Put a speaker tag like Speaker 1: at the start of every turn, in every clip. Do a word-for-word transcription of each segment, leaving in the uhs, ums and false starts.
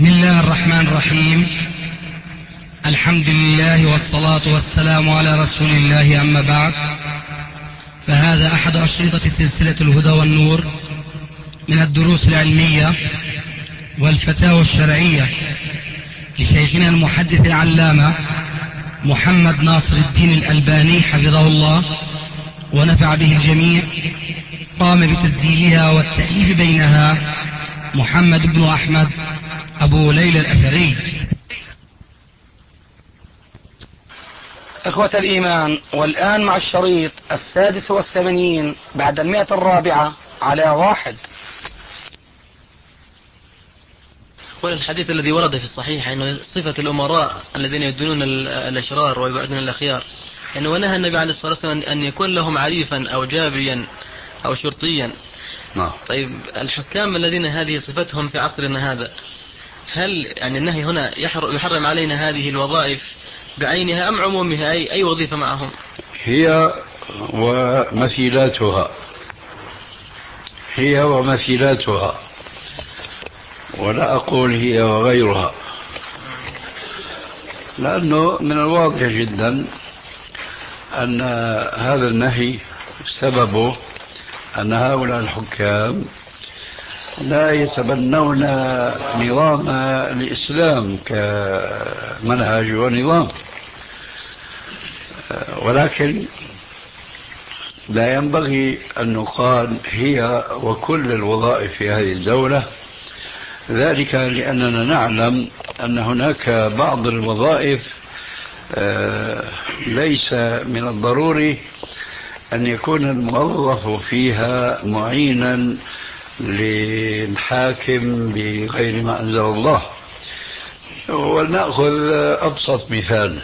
Speaker 1: بسم الله الرحمن الرحيم. الحمد لله والصلاة والسلام على رسول الله، أما بعد، فهذا أحد أشرطة سلسلة الهدى والنور من الدروس العلمية والفتاوى الشرعية لشيخنا المحدث العلامة محمد ناصر الدين الألباني حفظه الله ونفع به الجميع. قام بتسجيلها والتأليف بينها محمد بن أحمد أبو ليلى الأثري.
Speaker 2: إخوة الإيمان، والآن مع الشريط السادس والثمانين بعد المئة الرابعة على واحد.
Speaker 3: والحديث الذي ورد في الصحيح أنه صفة الأمراء الذين يدونون الأشرار ويبعدون الأخيار، أنه نهى النبي عليه الصلاة والسلام أن يكون لهم عريفا أو جابريا أو شرطيا.
Speaker 4: نعم.
Speaker 3: طيب الحكام الذين هذه صفتهم في عصرنا هذا، هل يعني النهي هنا يحرم علينا هذه الوظائف بعينها أم عمومها؟ أي, أي وظيفة معهم؟
Speaker 4: هي ومثيلاتها هي ومثيلاتها ولا أقول هي وغيرها، لأنه من الواضح جدا أن هذا النهي سببه أن هؤلاء الحكام لا يتبنون نظام الإسلام كمنهج ونظام، ولكن لا ينبغي أن نقال هي وكل الوظائف في هذه الدولة، ذلك لأننا نعلم أن هناك بعض الوظائف ليس من الضروري أن يكون الموظف فيها معينا للحاكم بغير ما أنزل الله. ولنأخذ أبسط مثال،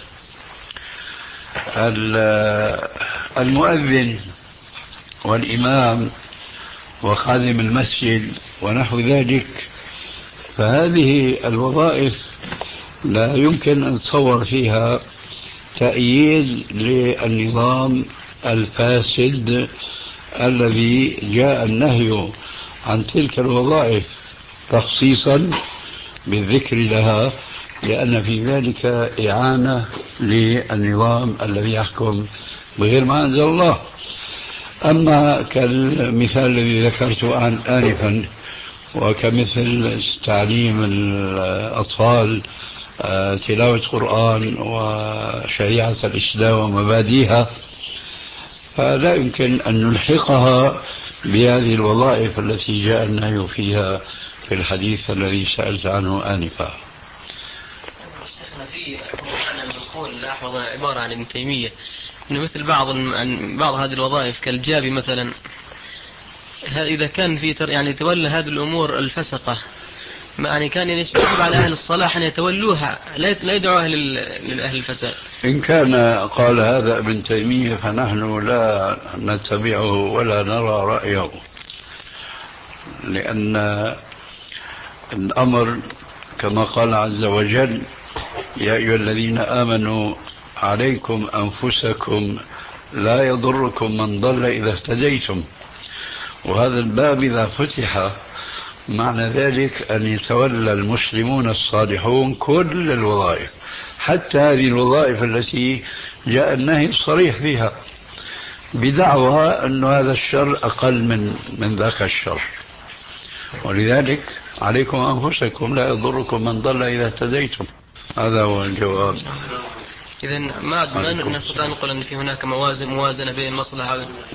Speaker 4: المؤذن والإمام وخادم المسجد ونحو ذلك، فهذه الوظائف لا يمكن أن تصور فيها تأييد للنظام الفاسد الذي جاء النهي عن تلك الوظائف تخصيصا بالذكر لها، لأن في ذلك إعانة للنظام الذي يحكم بغير ما أنزل الله. أما كالمثال الذي ذكرته آنفا وكمثل تعليم الأطفال تلاوة قرآن وشريعة الإسلام ومبادئها، فلا يمكن أن نلحقها بهذه الوظائف التي جاء النهي فيها في الحديث الذي سألت عنه آنفا.
Speaker 3: في نقول لاحظ عبارة عن ابن تيمية إنه مثل بعض عن بعض هذه الوظائف كالجابي مثلا، إذا كان في يعني تولى هذه الأمور الفسقة، يعني كان يجب على أهل الصلاح أن يتولوها، لا يدعوها لأهل الفساد.
Speaker 4: إن كان قال هذا ابن تيمية فنحن لا نتبعه ولا نرى رأيه، لأن الأمر كما قال عز وجل: يا أيها الذين آمنوا عليكم أنفسكم لا يضركم من ضل إذا اهتديتم. وهذا الباب إذا فتح معنى ذلك أن يتولى المسلمون الصالحون كل الوظائف، حتى هذه الوظائف التي جاء النهي الصريح فيها، بدعوى أن هذا الشر أقل من من ذاك الشر. ولذلك عليكم أنفسكم لا يضركم من ضل إذا اهتديتم. هذا هو الجواب.
Speaker 3: إذا ما ما نستطيع أن نقول أن في هناك موازن موازنة بين المصلحة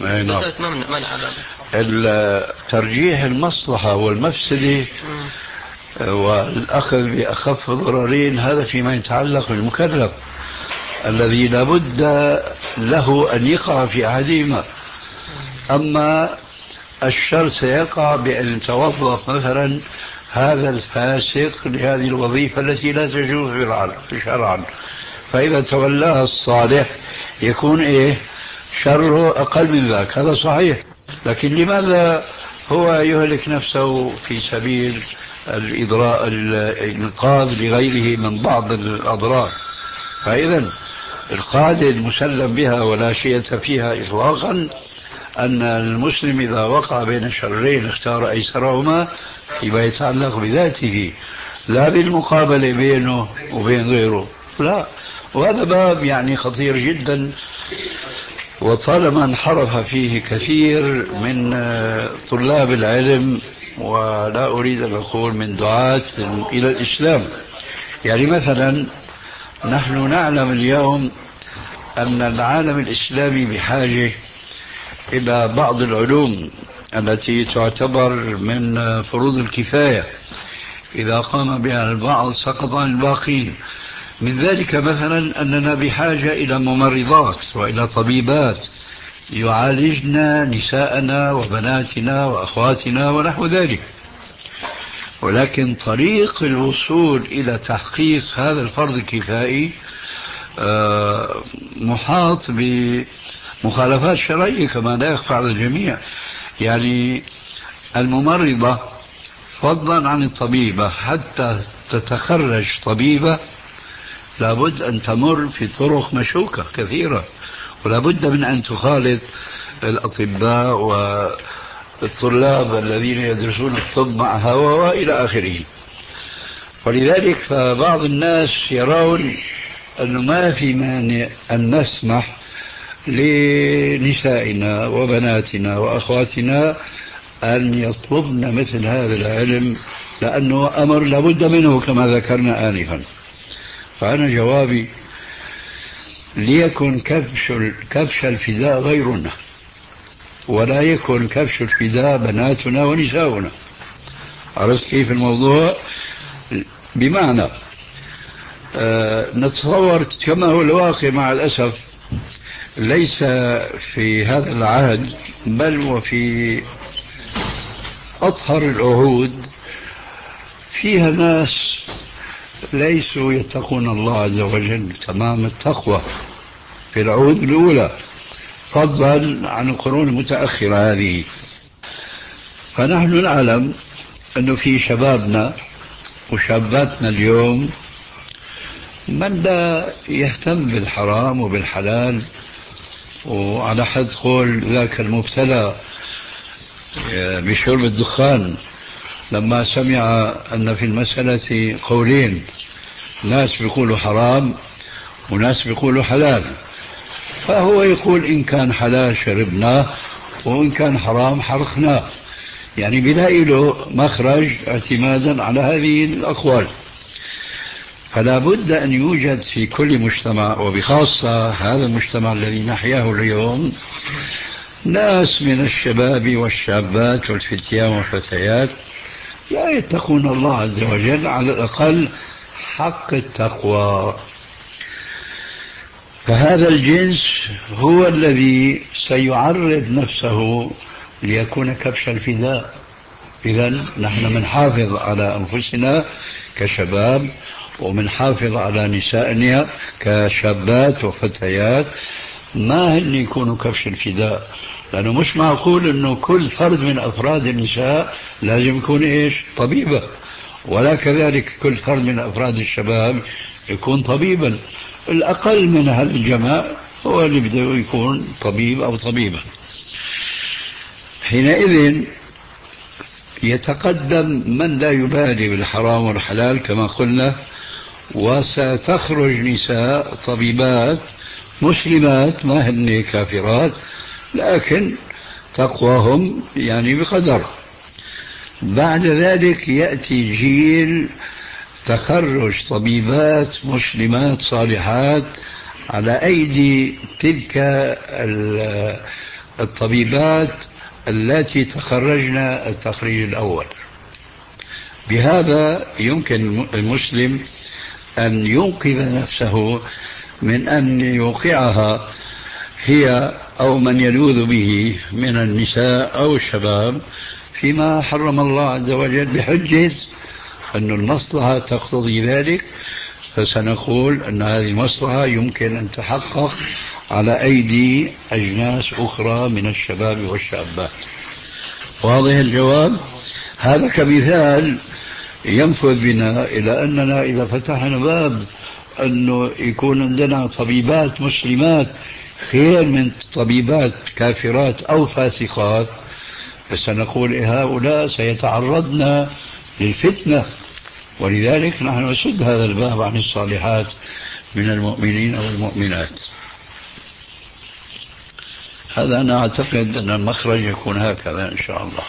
Speaker 3: والمفسدة.
Speaker 4: ترجيح المصلحة والمفسدة والأخذ بأخف ضررين هذا فيما يتعلق بالمكلف الذي لابد له أن يقع في أحدهما. أما الشر سيقع بأن يتوظف مثلا هذا الفاسق لهذه الوظيفة التي لا تجوز شرعا، فإذا تولاها الصالح يكون إيه شره أقل من ذاك. هذا صحيح، لكن لماذا هو يهلك نفسه في سبيل الإضراء الإنقاذ لغيره من بعض الأضرار؟ فإذا القاعدة المسلم بها ولا شيء فيها إطلاقا أن المسلم إذا وقع بين شرين اختار أيسرهما فيما يتعلق بذاته، لا بالمقابلة بينه وبين غيره، لا. وهذا باب يعني خطير جدا، وطالما انحرف فيه كثير من طلاب العلم، ولا أريد أن أقول من دعاة إلى الإسلام. يعني مثلا نحن نعلم اليوم أن العالم الإسلامي بحاجة إلى بعض العلوم التي تعتبر من فروض الكفاية، إذا قام بها البعض سقط عن الباقين. من ذلك مثلا أننا بحاجة إلى ممرضات وإلى طبيبات يعالجن نساءنا وبناتنا وأخواتنا ونحو ذلك. ولكن طريق الوصول إلى تحقيق هذا الفرض الكفائي محاط بمخالفات شرعية كما لا يخفى على الجميع. يعني الممرضة فضلا عن الطبيبة حتى تتخرج طبيبة لابد أن تمر في طرق مشوكة كثيرة، ولابد من أن تخالط الأطباء والطلاب الذين يدرسون الطب معها وإلى آخره. ولذلك فبعض الناس يرون أنه ما في مانع أن نسمح لنسائنا وبناتنا وأخواتنا أن يطلبن مثل هذا العلم، لأنه أمر لابد منه كما ذكرنا آنفا. فأنا جوابي ليكن كبش كبش الفداء غيرنا، ولا يكن كبش الفداء بناتنا ونساؤنا. عرفت كيف الموضوع؟ بمعنى آه نتصور كما هو الواقع مع الأسف، ليس في هذا العهد بل وفي أطهر العهود فيها ناس ليسوا يتقون الله عز وجل تمام التقوى في العهود الأولى، فضلا عن القرون المتأخرة هذه. فنحن نعلم أنه في شبابنا وشاباتنا اليوم من لا يهتم بالحرام وبالحلال، وعلى حد قول ذاك المبتلى بشرب الدخان لما سمع أن في المسألة قولين، ناس بيقولوا حرام وناس بيقولوا حلال، فهو يقول إن كان حلال شربناه وإن كان حرام حرقناه، يعني بلاقي له مخرج اعتمادا على هذه الأقوال. فلا بد أن يوجد في كل مجتمع، وبخاصة هذا المجتمع الذي نحياه اليوم، ناس من الشباب والشابات والفتيان والفتيات لا يتقون الله عز وجل على الأقل حق التقوى. فهذا الجنس هو الذي سيعرض نفسه ليكون كبش الفداء. إذن نحن منحافظ على أنفسنا كشباب، ومنحافظ على نسائنا كشابات وفتيات، ما هن يكونوا كبش الفداء، لأنه مش معقول أنه كل فرد من أفراد النساء لازم يكون إيش طبيبة، ولا كذلك كل فرد من أفراد الشباب يكون طبيبا. الأقل من هذا الجماع هو اللي بده يكون طبيب أو طبيبة. حينئذ يتقدم من لا يبالي بالحرام والحلال كما قلنا، وستخرج نساء طبيبات مسلمات ما هن كافرات، لكن تقواهم يعني بقدر. بعد ذلك يأتي جيل تخرج طبيبات مسلمات صالحات على أيدي تلك الطبيبات التي تخرجن التخريج الأول. بهذا يمكن المسلم أن ينقذ نفسه من أن يوقعها هي أو من يلوذ به من النساء أو الشباب فيما حرم الله عز وجل، بحجة أن المصلحة تقتضي ذلك، فسنقول أن هذه المصلحة يمكن أن تحقق على أيدي أجناس أخرى من الشباب والشابات. واضح الجواب؟ هذا كمثال ينفذ بنا إلى أننا إذا فتحنا باب أنه يكون عندنا طبيبات مسلمات خير من طبيبات كافرات أو فاسقات، فسنقول هؤلاء سيتعرضن للفتنة ولذلك نحن نسد هذا الباب عن الصالحات من المؤمنين والمؤمنات. هذا أنا أعتقد أن المخرج يكون هكذا إن شاء الله.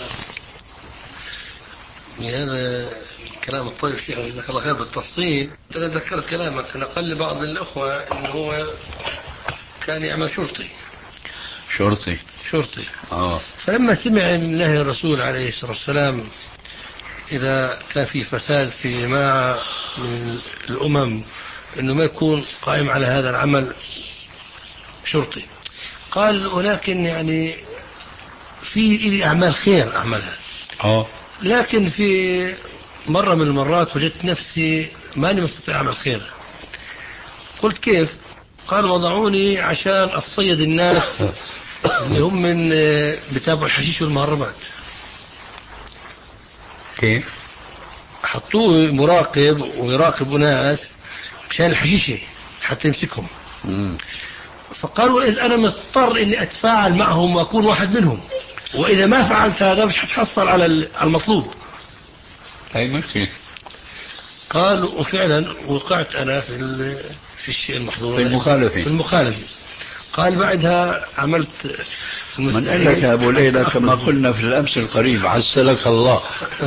Speaker 5: هذا كلام الطيب شيخ جزاك الله خير بالتفصيل. أنا ذكرت كلامك نقل بعض الأخوة أنه هو كان يعمل شرطي
Speaker 4: شرطي
Speaker 5: شرطي
Speaker 4: آه.
Speaker 5: فلما سمع من الله الرسول عليه الصلاة والسلام إذا كان في فساد في جماعة من الأمم أنه ما يكون قائم على هذا العمل شرطي، قال ولكن يعني في إلي أعمال خير أعملها
Speaker 4: آه.
Speaker 5: لكن في مرة من المرات وجدت نفسي ماني مستطيع أعمل خير. قلت كيف؟ قال وضعوني عشان أتصيد الناس اللي هم من بتابع الحشيش والمهربات.
Speaker 4: كيف؟
Speaker 5: حطوه مراقب ويراقب ناس مشان الحشيشة حتى يمسكهم.
Speaker 4: مم.
Speaker 5: فقالوا إذا أنا مضطر إني أتفاعل معهم وأكون واحد منهم، وإذا ما فعلت هذا مش هتحصل على المطلوب.
Speaker 4: هاي مشكلة.
Speaker 5: قال وفعلا وقعت أنا في في الشيء المحظور
Speaker 4: في المخالفة
Speaker 5: في المخالفة. قال بعدها عملت
Speaker 4: من قال لك يا أبو ليلى كما قلنا في الأمس القريب عسلك الله.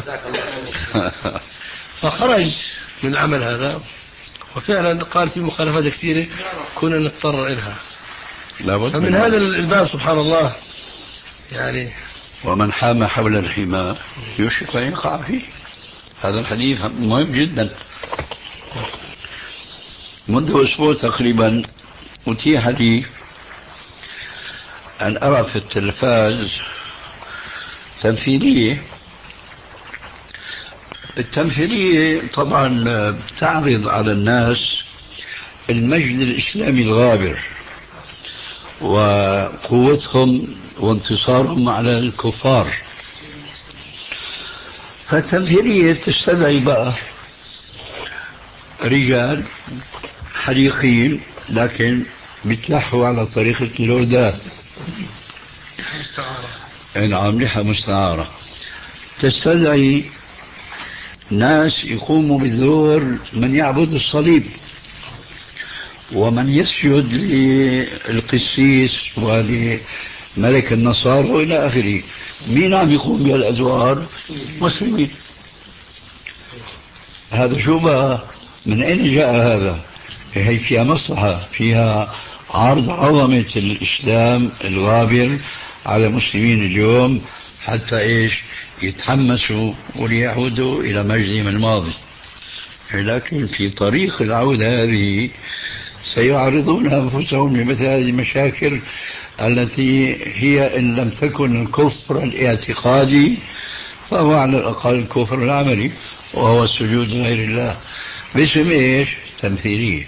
Speaker 5: فخرج من العمل هذا، وفعلا قال في مخالفات كثيرة كنا نضطر إلها. فمن هذا الباب سبحان الله يعني
Speaker 4: ومن حام حول الحمى يوشك أن يقع فيه. هذا الحديث مهم جدا. منذ أسبوع تقريبا أتيح لي أن أرى في التلفاز تمثيلية. التمثيلية طبعا تعرض على الناس المجد الإسلامي الغابر وقوتهم وانتصارهم على الكفار. فالتمثيلية تستدعي بقى رجال حريقين لكن بيتلحوا على طريقة اللوردات. نعم لحى مستعارة. تستدعي ناس يقوموا بدور من يعبد الصليب ومن يسجد للقسيس ولملك النصارى وإلى آخره. مين عم يقوم بهالأدوار؟ مسلمين. هذا شو بقى؟ من أين جاء هذا؟ هي فيها مصلحة، فيها عرض عظمة الإسلام الغابر على المسلمين اليوم حتى إيش يتحمسوا وليعودوا إلى مجدهم الماضي. لكن في طريق العودة هذه سيعرضون أنفسهم لمثل هذه المشاكل التي هي إن لم تكن الكفر الاعتقادي فهو على الأقل الكفر العملي، وهو السجود لغير الله باسم إيش؟ تمثيلية.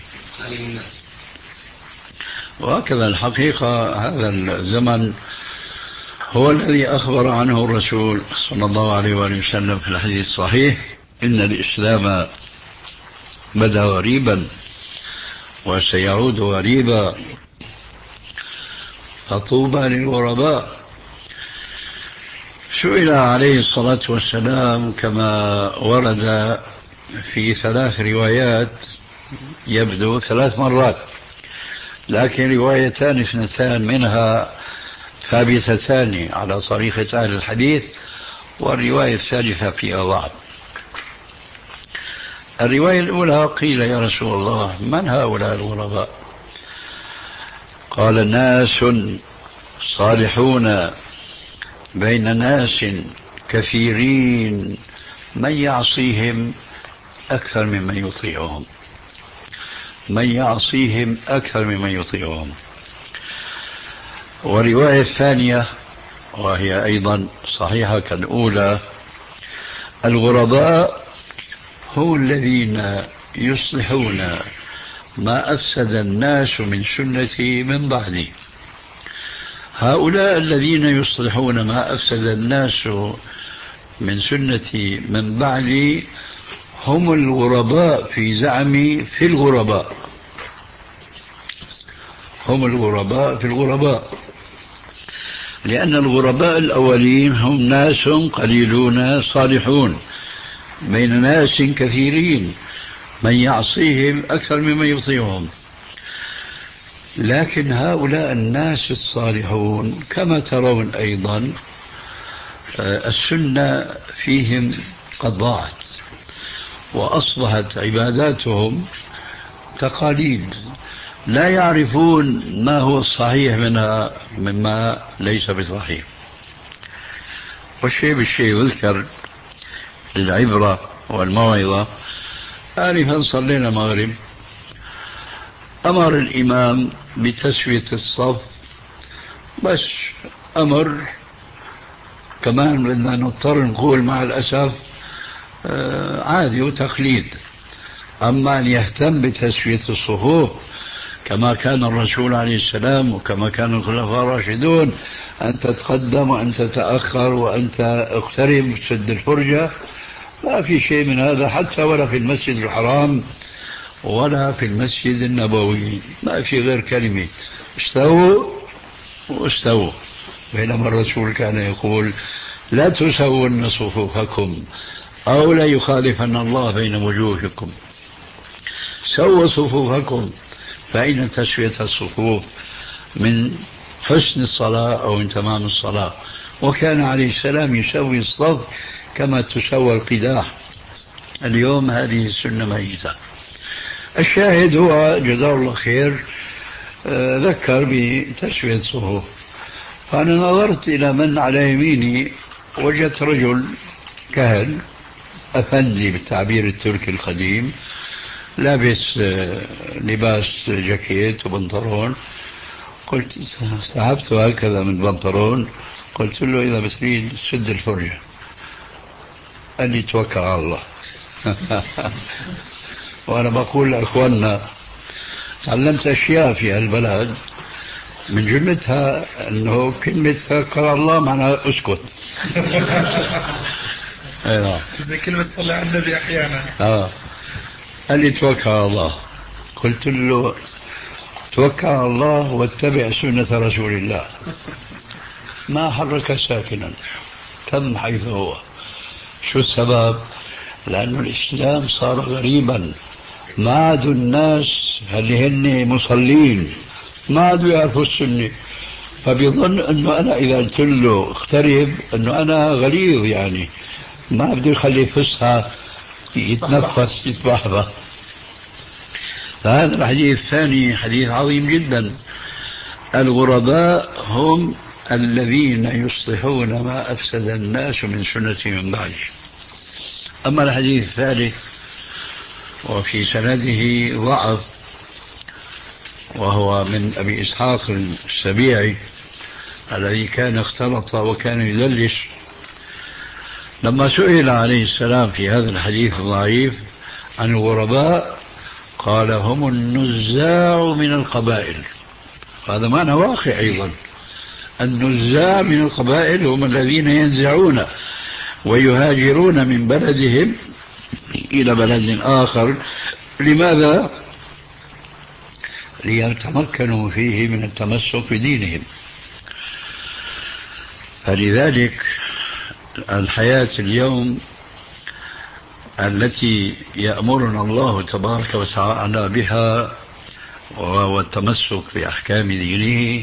Speaker 4: وهكذا الحقيقة هذا الزمن هو الذي أخبر عنه الرسول صلى الله عليه وآله وسلم في الحديث الصحيح: إن الإسلام بدأ غريبا وسيعود غريبا فطوبى للغرباء. سئل عليه الصلاة والسلام كما ورد في ثلاث روايات، يبدو ثلاث مرات، لكن روايتان اثنتان منها ثابتتان على طريقة أهل الحديث، والرواية الثالثة فيها ضعف. الرواية الأولى قيل: يا رسول الله من هؤلاء الغرباء؟ قال: ناس صالحون بين ناس كثيرين من يعصيهم أكثر ممن يطيعهم، من يعصيهم أكثر ممن يطيعهم. ورواية الثانية وهي أيضا صحيحة كالأولى: الغرباء هم الذين يصلحون ما أفسد الناس من سنتي من بعدي. هؤلاء الذين يصلحون ما أفسد الناس من سنتي من بعدي هم الغرباء في زعمي في الغرباء، هم الغرباء في الغرباء، لأن الغرباء الأولين هم ناس قليلون صالحون بين ناس كثيرين من يعصيهم أكثر ممن يطيعهم. لكن هؤلاء الناس الصالحون كما ترون أيضا السنة فيهم قد ضاعت، وأصبحت عباداتهم تقاليد، لا يعرفون ما هو الصحيح منها مما ليس بصحيح. والشيء بالشيء يذكر للعبرة والموعظة. آنفا صلينا المغرب، أمر الإمام بتسوية الصف، بس أمر كمان بدنا نضطر نقول مع الأسف عادي وتقليد. أما أن يهتم بتسوية الصفوف كما كان الرسول عليه السلام وكما كان الخلفاء الراشدون، أن تتقدم وأن تتأخر وأن تقترب سد الفرجة، ما في شيء من هذا، حتى ولا في المسجد الحرام ولا في المسجد النبوي، ما في غير كلمة استووا واستووا. بينما الرسول كان يقول لا تسوون صفوفكم أو لا يخالفن الله بين وجوهكم، سووا صفوفكم، فإن تسوية الصفوف من حسن الصلاة أو من تمام الصلاة. وكان عليه السلام يسوي الصف كما تسوى القداح. اليوم هذه السنة ميتة. الشاهد هو جزاه الله خير ذكر بتسوية الصفوف. فأنا نظرت إلى من على يميني، وجدت رجل كهل أفندي بالتعبير التركي القديم، لابس لباس جاكيت وبنطلون. قلت سحبت هكذا من بنطلون، قلت له إذا بتريد سد الفرجة. قال لي توكل على الله. وأنا بقول لأخواننا تعلمت أشياء في البلد، من جملتها أنه كلمة توكل على الله معناها أسكت.
Speaker 6: زي كلمة صلي على النبي أحيانا.
Speaker 4: آه. قال لي توكل على الله. قلت له توكل على الله واتبع سنة رسول الله. ما حرك ساكنا، تم حيث هو. شو السبب؟ لأن الإسلام صار غريبا، ما عادوا الناس اللي هن مصلين ما عادوا يعرفوا السنة، فبيظن أنه أنا إذا قلت له اقترب أنه أنا غليظ، يعني ما بدي يخلي فسها يتنفس يتبحبح. فهذا الحديث الثاني حديث عظيم جدا. الغرباء هم الذين يصلحون ما أفسد الناس من سنة من بعده. أما الحديث الثالث وفي سنده ضعف، وهو من أبي إسحاق السبيعي الذي كان اختلط وكان يدلس. لما سئل عليه السلام في هذا الحديث الضعيف عن الغرباء قال هم النزاع من القبائل. هذا معنى واقع أيضا. النزاع من القبائل هم الذين ينزعون ويهاجرون من بلدهم إلى بلد آخر. لماذا؟ ليتمكنوا فيه من التمسك بدينهم. فلذلك الحياة اليوم التي يأمرنا الله تبارك وتعالى بها والتمسك بأحكام دينه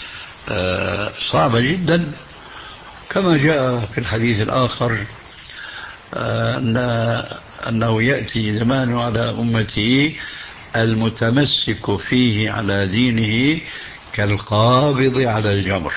Speaker 4: صعبة جدا، كما جاء في الحديث الآخر أن أنه يأتي زمان على أمته المتمسك فيه على دينه كالقابض على الجمر.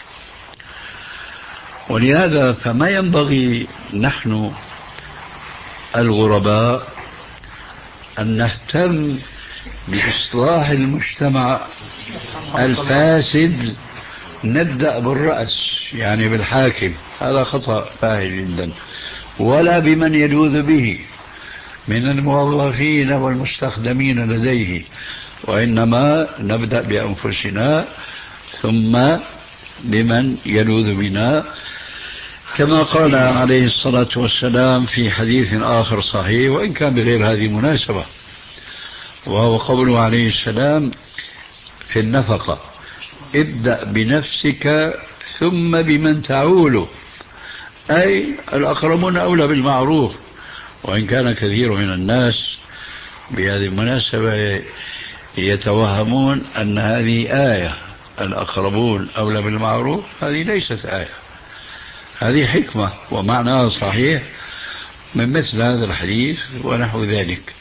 Speaker 4: ولهذا فما ينبغي نحن الغرباء أن نهتم بإصلاح المجتمع الفاسد، نبدأ بالرأس يعني بالحاكم، هذا خطأ فاحش جدا، ولا بمن يلوذ به من الموظفين والمستخدمين لديه، وإنما نبدأ بأنفسنا ثم بمن يلوذ بنا، كما قال عليه الصلاة والسلام في حديث آخر صحيح وإن كان بغير هذه المناسبة، وهو قوله عليه السلام في النفقة: ابدأ بنفسك ثم بمن تعول، أي الأقربون أولى بالمعروف، وإن كان كثير من الناس بهذه المناسبة يتوهمون أن هذه آية، الأقربون أولى بالمعروف، هذه ليست آية، هذه حكمة ومعناها صحيح من مثل هذا الحديث ونحو ذلك.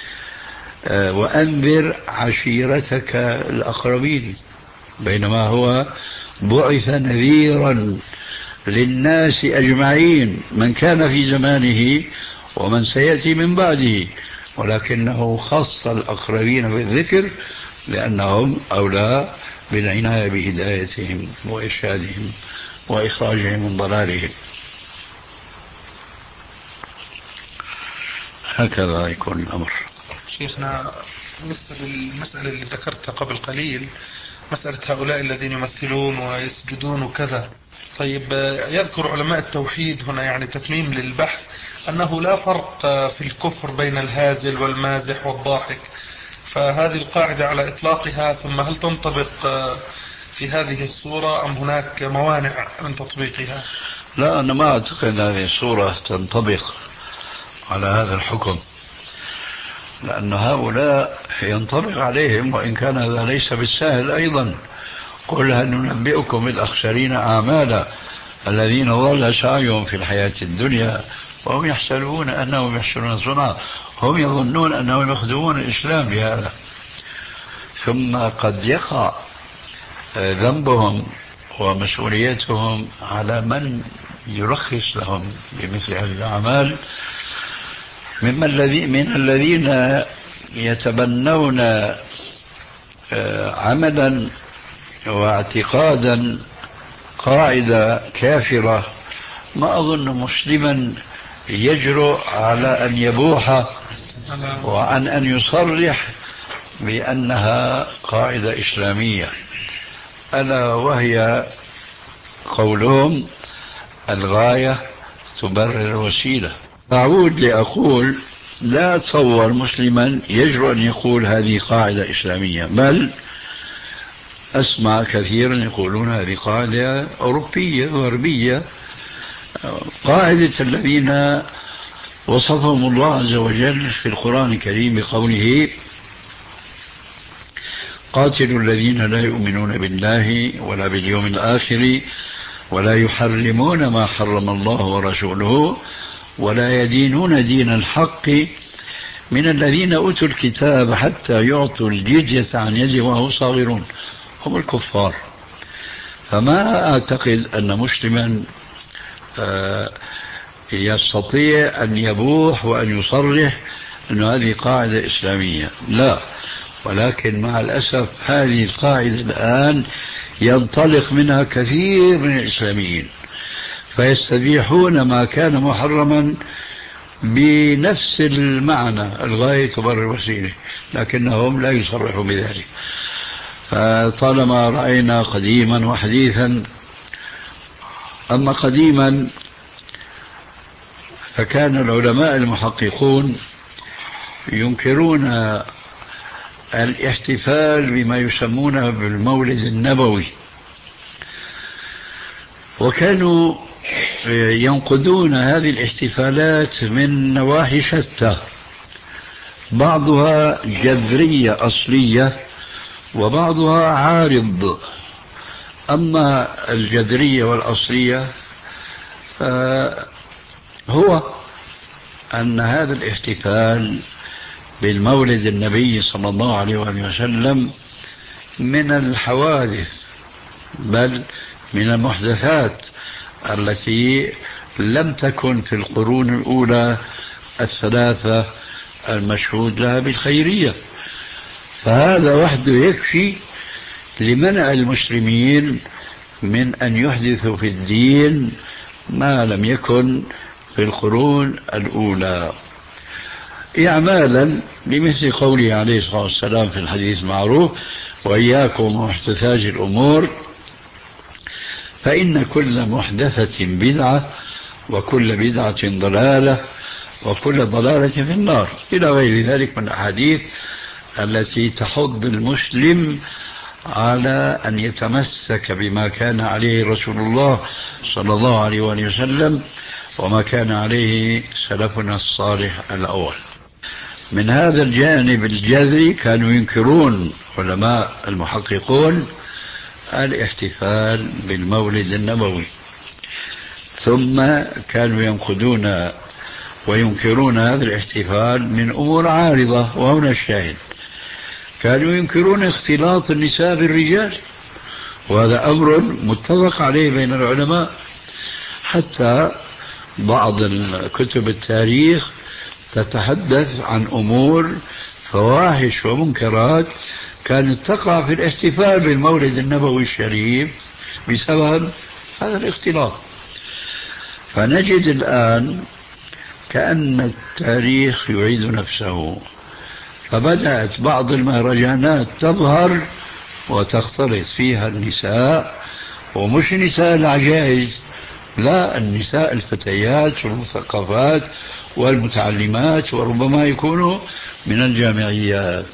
Speaker 4: وأنذر عشيرتك الأقربين، بينما هو بعث نذيرا للناس أجمعين، من كان في زمانه ومن سيأتي من بعده، ولكنه خص الأقربين بالذكر لأنهم أولى بالعناية بهدايتهم وإرشادهم وإخراجهم من ضلالهم. هكذا يكون الأمر.
Speaker 6: شيخنا، مثل المسألة اللي ذكرتها قبل قليل، مسألة هؤلاء الذين يمثلون ويسجدون وكذا، طيب يذكر علماء التوحيد هنا يعني تتميم للبحث أنه لا فرق في الكفر بين الهازل والمازح والضاحك، فهذه القاعدة على إطلاقها، ثم هل تنطبق في هذه الصورة أم هناك موانع من تطبيقها؟
Speaker 4: لا، أنا ما أعتقد هذه الصورة تنطبق على هذا الحكم، لأن هؤلاء ينطبق عليهم، وإن كان هذا ليس بالسهل أيضا. قل هل ننبئكم بالأخسرين أعمالا الذين ضل سعيهم في الحياة الدنيا وهم يحسبون أنهم يحسنون صنعا، هم يظنون أنهم يخدمون الإسلام بهذا. ثم قد يقع ذنبهم ومسؤوليتهم على من يرخص لهم بمثل هذه الأعمال، مما الذي من الذين يتبنون عملا واعتقادا قاعدة كافرة. ما أظن مسلما يجرؤ على أن يبوح وعن أن يصرح بأنها قاعدة إسلامية، ألا وهي قولهم الغاية تبرر الوسيلة. أعود لأقول لا أتصور مسلما يجرؤ أن يقول هذه قاعدة إسلامية، بل أسمع كثيرا يقولون هذه قاعدة أوروبية غربية، قاعدة الذين وصفهم الله عز وجل في القرآن الكريم بقوله قاتلوا الذين لا يؤمنون بالله ولا باليوم الآخر ولا يحرمون ما حرم الله ورسوله ولا يدينون دين الحق من الذين أوتوا الكتاب حتى يعطوا الجزية عن يد وهم صاغرون، هم الكفار. فما أعتقد أن مسلما يستطيع أن يبوح وأن يصرح أن هذه قاعدة إسلامية، لا. ولكن مع الأسف هذه القاعدة الآن ينطلق منها كثير من الإسلاميين، فيستبيحون ما كان محرما بنفس المعنى، الغاية تبرر الوسيلة، لكنهم لا يصرحوا بذلك. فطالما رأينا قديما وحديثا، أما قديما فكان العلماء المحققون ينكرون الاحتفال بما يسمونه بالمولد النبوي، وكانوا ينقدون هذه الاحتفالات من نواحي شتى، بعضها جذرية أصلية وبعضها عارض. أما الجذرية والأصلية هو أن هذا الاحتفال بالمولد النبي صلى الله عليه وسلم من الحوادث، بل من المحدثات التي لم تكن في القرون الأولى الثلاثة المشهود لها بالخيرية. فهذا وحده يكفي لمنع المسلمين من أن يحدثوا في الدين ما لم يكن في القرون الأولى، إعمالا بمثل قوله عليه الصلاة والسلام في الحديث المعروف وإياكم محدثات الأمور فإن كل محدثة بدعة وكل بدعة ضلالة وكل ضلالة في النار، إلى غير ذلك من الأحاديث التي تحض المسلم على أن يتمسك بما كان عليه رسول الله صلى الله عليه وسلم وما كان عليه سلفنا الصالح الأول. من هذا الجانب الجذري كانوا ينكرون علماء المحققون الاحتفال بالمولد النبوي، ثم كانوا ينقدون وينكرون هذا الاحتفال من أمور عارضة. وهنا الشاهد، كانوا ينكرون اختلاط النساء بالرجال، وهذا أمر متفق عليه بين العلماء، حتى بعض كتب التاريخ تتحدث عن أمور فواحش ومنكرات كانت تقع في الاحتفال بالمولد النبوي الشريف بسبب هذا الاختلاط. فنجد الآن كأن التاريخ يعيد نفسه، فبدأت بعض المهرجانات تظهر وتختلط فيها النساء، ومش نساء العجائز، لا، النساء الفتيات والمثقفات والمتعلمات، وربما يكونوا من الجامعيات.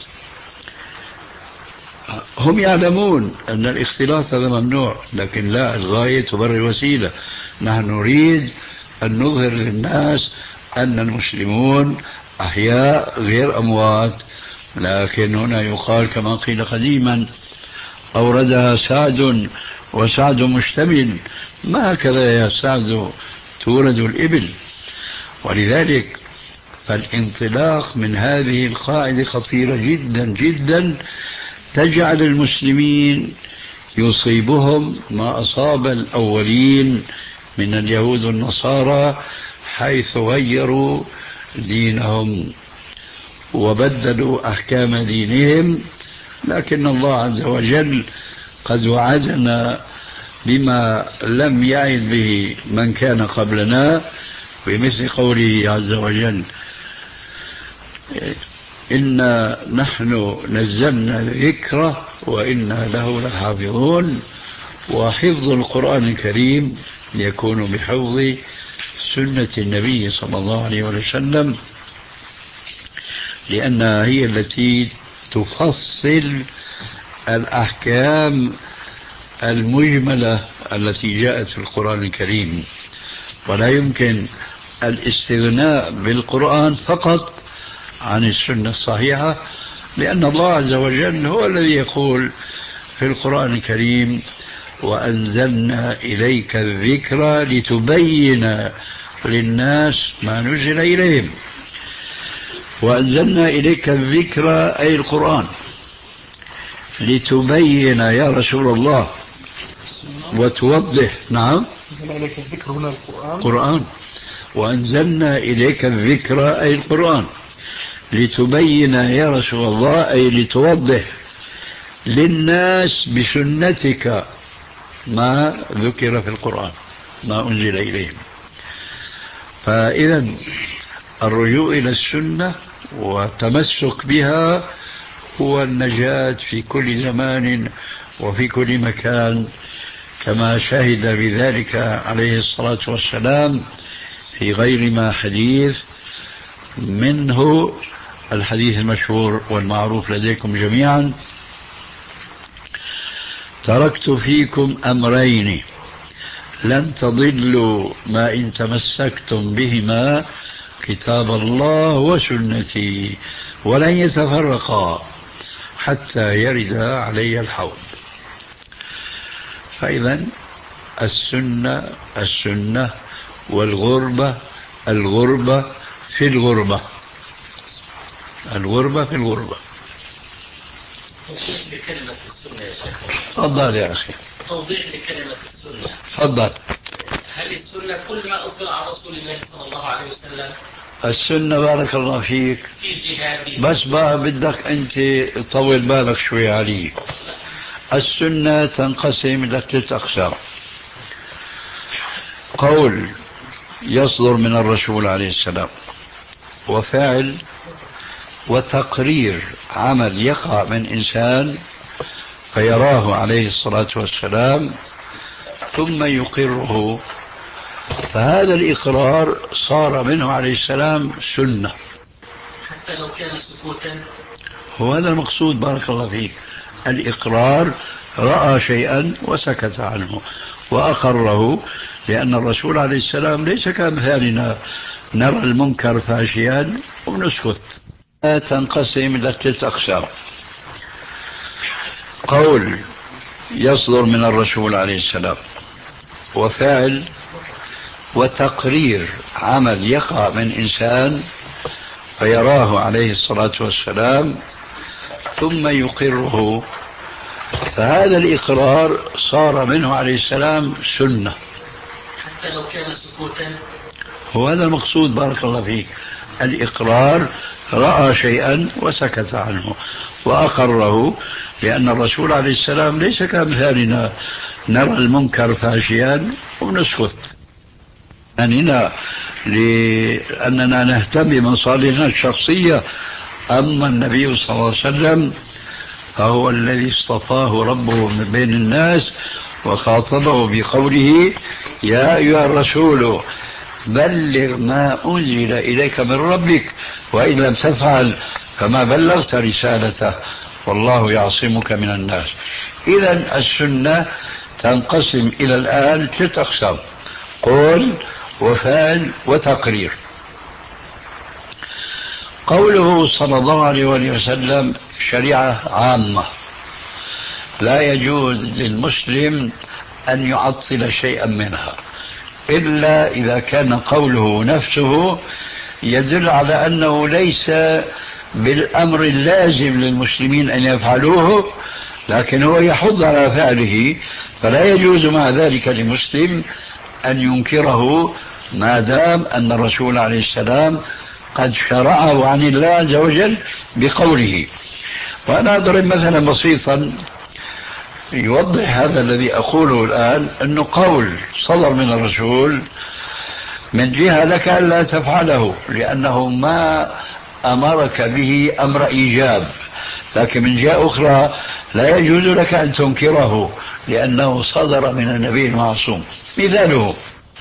Speaker 4: هم يعلمون أن الاختلاط هذا ممنوع، لكن لا، الغاية تبرر الوسيلة. نحن نريد أن نظهر للناس أن المسلمون أحياء غير أموات. لكن هنا يقال كما قيل قديما: أوردها سعد وسعد مشتمل، ما هكذا يا سعد تورد الإبل. ولذلك فالانطلاق من هذه القاعدة خطيرة جدا جدا، تجعل المسلمين يصيبهم ما أصاب الأولين من اليهود والنصارى، حيث غيروا دينهم وبدلوا أحكام دينهم. لكن الله عز وجل قد وعدنا بما لم يعد به من كان قبلنا، بمثل قوله عز وجل: إنا نحن نزلنا الذكر وإنا له لحافظون. وحفظ القرآن الكريم يكون بحفظ سنة النبي صلى الله عليه وسلم، لأنها هي التي تفصل الأحكام المجملة التي جاءت في القرآن الكريم. ولا يمكن الاستغناء بالقرآن فقط عن السنة الصحيحة، لأن الله عز وجل هو الذي يقول في القرآن الكريم: وأنزلنا إليك الذكر لتبين للناس ما نزل إليهم. وأنزلنا إليك الذكر أي القرآن لتبين يا رسول الله وتوضح. نعم،
Speaker 6: أنزلنا إليك الذكر هنا القرآن.
Speaker 4: قرآن. وأنزلنا إليك الذكر أي القرآن لتبين يا رسول الله أي لتوضح للناس بسنتك ما ذكر في القرآن، ما أنزل إليهم. فإذا الرجوع إلى السنة والتمسك بها هو النجاة في كل زمان وفي كل مكان، كما شهد بذلك عليه الصلاة والسلام في غير ما حديث، منه الحديث المشهور والمعروف لديكم جميعا: تركت فيكم أمرين لن تضلوا ما إن تمسكتم بهما، كتاب الله وسنتي، ولن يتفرقا حتى يرد علي الحوض. فإذا السنة السنة، والغربة الغربة في الغربة، الغربة في الغربة.
Speaker 7: توضيح لكلمة السنة يا شيخ.
Speaker 4: تفضل يا أخي.
Speaker 7: توضيح لكلمة السنة.
Speaker 4: تفضل.
Speaker 7: هل السنة كل ما أصدر عن رسول الله صلى الله عليه وسلم؟
Speaker 4: السنة بارك الله فيك
Speaker 7: في جهاده.
Speaker 4: بس بقى بدك أنت تطول بالك شوي عليه. السنة تنقسم إلى ثلاث أقسام: قول يصدر من الرسول عليه السلام، وفعل، وتقرير عمل يقع من إنسان فيراه عليه الصلاة والسلام ثم يقره، فهذا الإقرار صار منه عليه السلام سنة
Speaker 7: حتى لو كان سكوتا.
Speaker 4: وهذا المقصود بارك الله فيك. الإقرار رأى شيئا وسكت عنه وأقره، لأن الرسول عليه السلام ليس كأمثالنا نرى المنكر فاشيا ونسكت. تنقسم إلى ثلاثة أقسام: قول يصدر من الرسول عليه السلام، وفعل، وتقرير عمل يقع من إنسان فيراه عليه الصلاة والسلام ثم يقره، فهذا الإقرار صار منه عليه السلام سنة
Speaker 7: حتى لو كان سكوتا.
Speaker 4: هو هذا المقصود، بارك الله فيك. الإقرار رأى شيئا وسكت عنه وأقره، لأن الرسول عليه السلام ليس كأمثالنا نرى المنكر فاشيا ونسكت، أننا لأننا نهتم بمصالحنا الشخصية. أما النبي صلى الله عليه وسلم فهو الذي اصطفاه ربه من بين الناس وخاطبه بقوله: يا أيها الرسول بلغ ما أنزل إليك من ربك وإن لم تفعل فما بلغت رسالته والله يعصمك من الناس. إذن السنة تنقسم إلى الآن ثلاثة أقسام: قول وفعل وتقرير. قوله صلى الله عليه وسلم شريعة عامة، لا يجوز للمسلم أن يعطل شيئا منها إلا إذا كان قوله نفسه يدل على أنه ليس بالأمر اللازم للمسلمين أن يفعلوه، لكن هو يحض على فعله، فلا يجوز مع ذلك لمسلم أن ينكره ما دام أن الرسول عليه السلام قد شرعه عن الله عز وجل بقوله. وأنا أضرب مثلا بسيطا يوضح هذا الذي أقوله الآن، أنه قول صدر من الرسول من جهة لك ألا تفعله لأنه ما أمرك به أمر إيجاب، لكن من جهة أخرى لا يجوز لك أن تنكره لأنه صدر من النبي المعصوم. مثاله: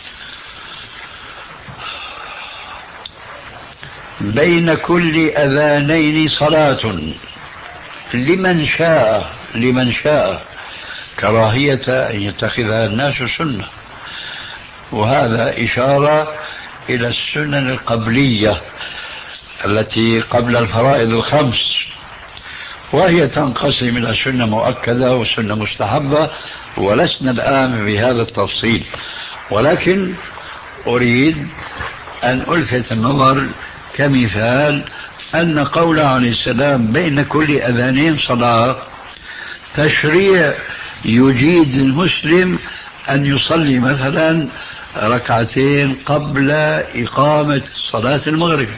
Speaker 4: بين كل أذانين صلاة لمن شاء لمن شاء كراهية أن يتخذها الناس سنة، وهذا إشارة إلى السنن القبلية التي قبل الفرائض الخمس، وهي تنقسم إلى سنة مؤكدة وسنة مستحبة، ولسنا الآن بهذا التفصيل، ولكن أريد أن ألفت النظر كمثال أن قوله عليه السلام بين كل أذانين صلاة تشريع يجيد المسلم أن يصلي مثلا ركعتين قبل إقامة صلاة المغرب،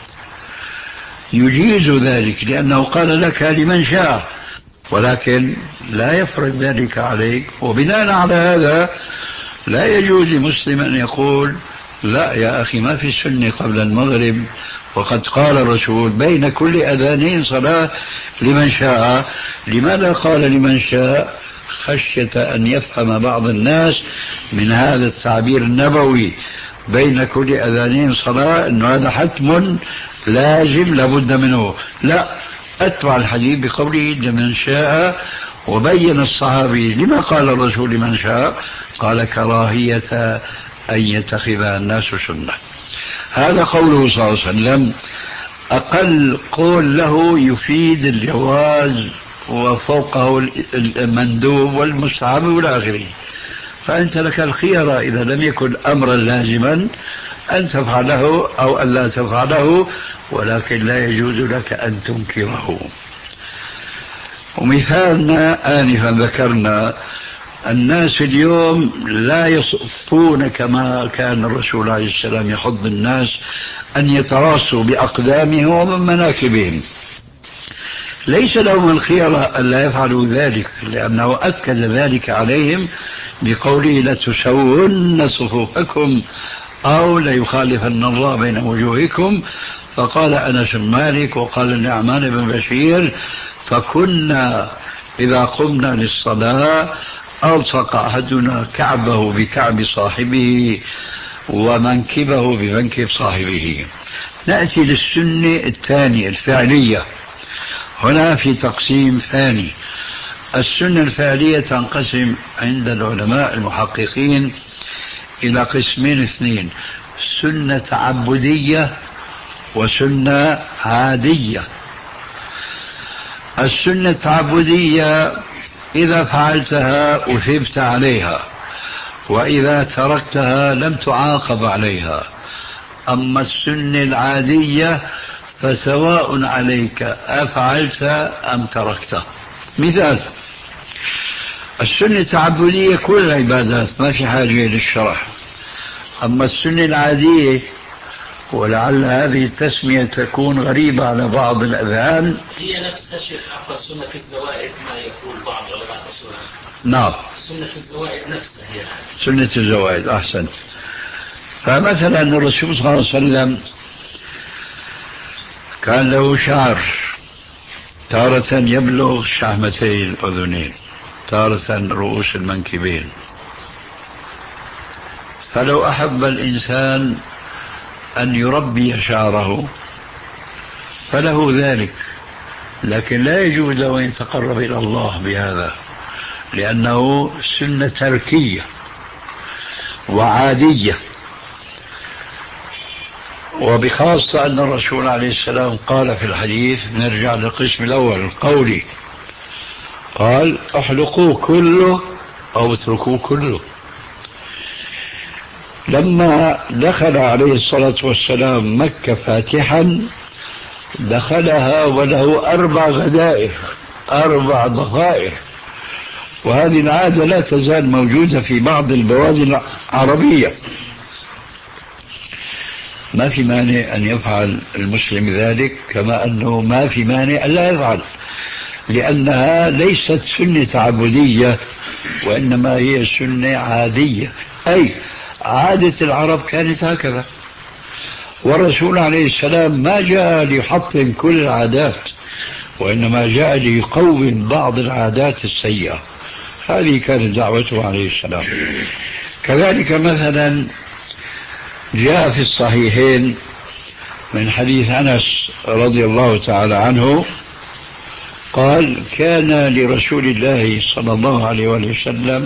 Speaker 4: يجيز ذلك لأنه قال لك لمن شاء، ولكن لا يفرض ذلك عليك. وبناء على هذا لا يجوز لمسلم أن يقول لا يا أخي ما في سنة قبل المغرب، وقد قال الرسول بين كل أذانين صلاة لمن شاء. لماذا قال لمن شاء؟ خشية أن يفهم بعض الناس من هذا التعبير النبوي بين كل أذانين صلاة أنه هذا حتم لازم لابد منه. لا، أتبع الحديث بقوله لمن شاء، وبين الصحابي لما قال الرسول لمن شاء، قال كراهية أن يتخذ الناس سنة. هذا قوله صلى الله عليه وسلم. أقل قول له يفيد الجواز وفوقه المندوب والمستحب والى آخره، فأنت لك الخيار إذا لم يكن أمرا لازما أن تفعله أو أن لا تفعله، ولكن لا يجوز لك أن تنكره. ومثالنا آنفا ذكرنا الناس اليوم لا يصفون كما كان الرسول عليه السلام يحض الناس أن يتراصوا بأقدامهم ومن مناكبهم. ليس لهم الخيار أن لا يفعلوا ذلك، لأنه أكد ذلك عليهم بقوله لتسون صفوفكم أو ليخالفن الله بين وجوهكم. فقال أنس بن مالك وقال النعمان بن بشير فكنا إذا قمنا للصلاة ألصق أحدنا كعبه بكعب صاحبه ومنكبه بمنكب صاحبه. نأتي للسنة الثانية الفعلية. هنا في تقسيم ثاني. السنة الفعلية تنقسم عند العلماء المحققين إلى قسمين اثنين: سنة تعبدية وسنة عادية. السنة التعبدية إذا فعلتها أثبت عليها، وإذا تركتها لم تعاقب عليها. أما السنة العادية فسواء عليك أفعلت أم تركته. مثال: السنة التعبدية كل العبادات ما في حاجة للشرح. أما السنة العادية، ولعل هذه التسمية تكون غريبة على بعض الأذهان،
Speaker 7: هي نفسها شيخ عفوا سنة الزوائد ما يقول بعض علماء الأصول.
Speaker 4: نعم،
Speaker 7: سنة الزوائد نفسها هي
Speaker 4: سنة الزوائد. أحسن. فمثلا الرسول صلى الله عليه وسلم كان له شعر تارة يبلغ شحمتي الأذنين، تارة رؤوس المنكبين. فلو أحب الإنسان أن يربي شعره فله ذلك، لكن لا يجوز له أن يتقرب إلى الله بهذا، لأنه سنة تركية وعادية. وبخاصة أن الرسول عليه السلام قال في الحديث، نرجع للقسم الأول القولي، قال: احلقوا كله أو اتركوا كله. لما دخل عليه الصلاة والسلام مكة فاتحا، دخلها وله أربع غدائر، أربع ضفائر، وهذه العادة لا تزال موجودة في بعض البوادي العربية. ما في مانع أن يفعل المسلم ذلك، كما أنه ما في مانع أن لا يفعل، لأنها ليست سنة تعبدية، وإنما هي سنة عادية، أي عادة العرب كانت هكذا. والرسول عليه السلام ما جاء ليحطم كل العادات، وإنما جاء ليقوم بعض العادات السيئة. هذه كانت دعوته عليه السلام. كذلك مثلا جاء في الصحيحين من حديث أنس رضي الله تعالى عنه قال: كان لرسول الله صلى الله عليه وسلم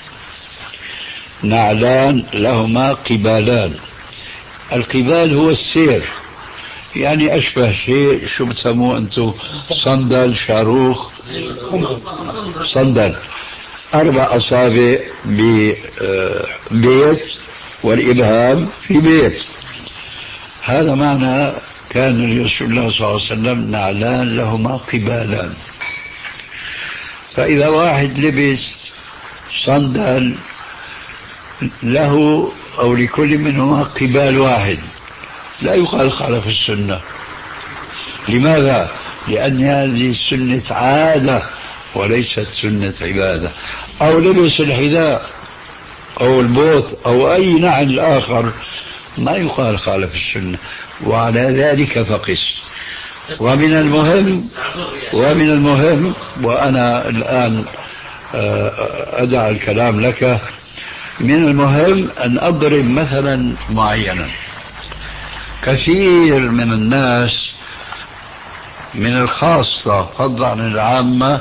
Speaker 4: نعلان لهما قبالان. القبال هو السير، يعني أشبه شيء، شو بتسموه أنتم؟ صندل، شاروخ، صندل، أربع أصابع ببيت والإبهام في بيت. هذا معنى كان لرسول الله صلى الله عليه وسلم نعلان لهما قبالان. فإذا واحد لبس صندل له أو لكل منهما قبال واحد لا يقال خالف السنة. لماذا؟ لأن هذه سنة عادة وليست سنة عبادة. أو لبس الحذاء أو البوت أو أي نعل آخر ما يقال خالف السنة. وعلى ذلك فقس. ومن المهم ومن المهم وأنا الآن أدع الكلام لك، من المهم أن أضرب مثلا معينا. كثير من الناس من الخاصة فضلا عن العامة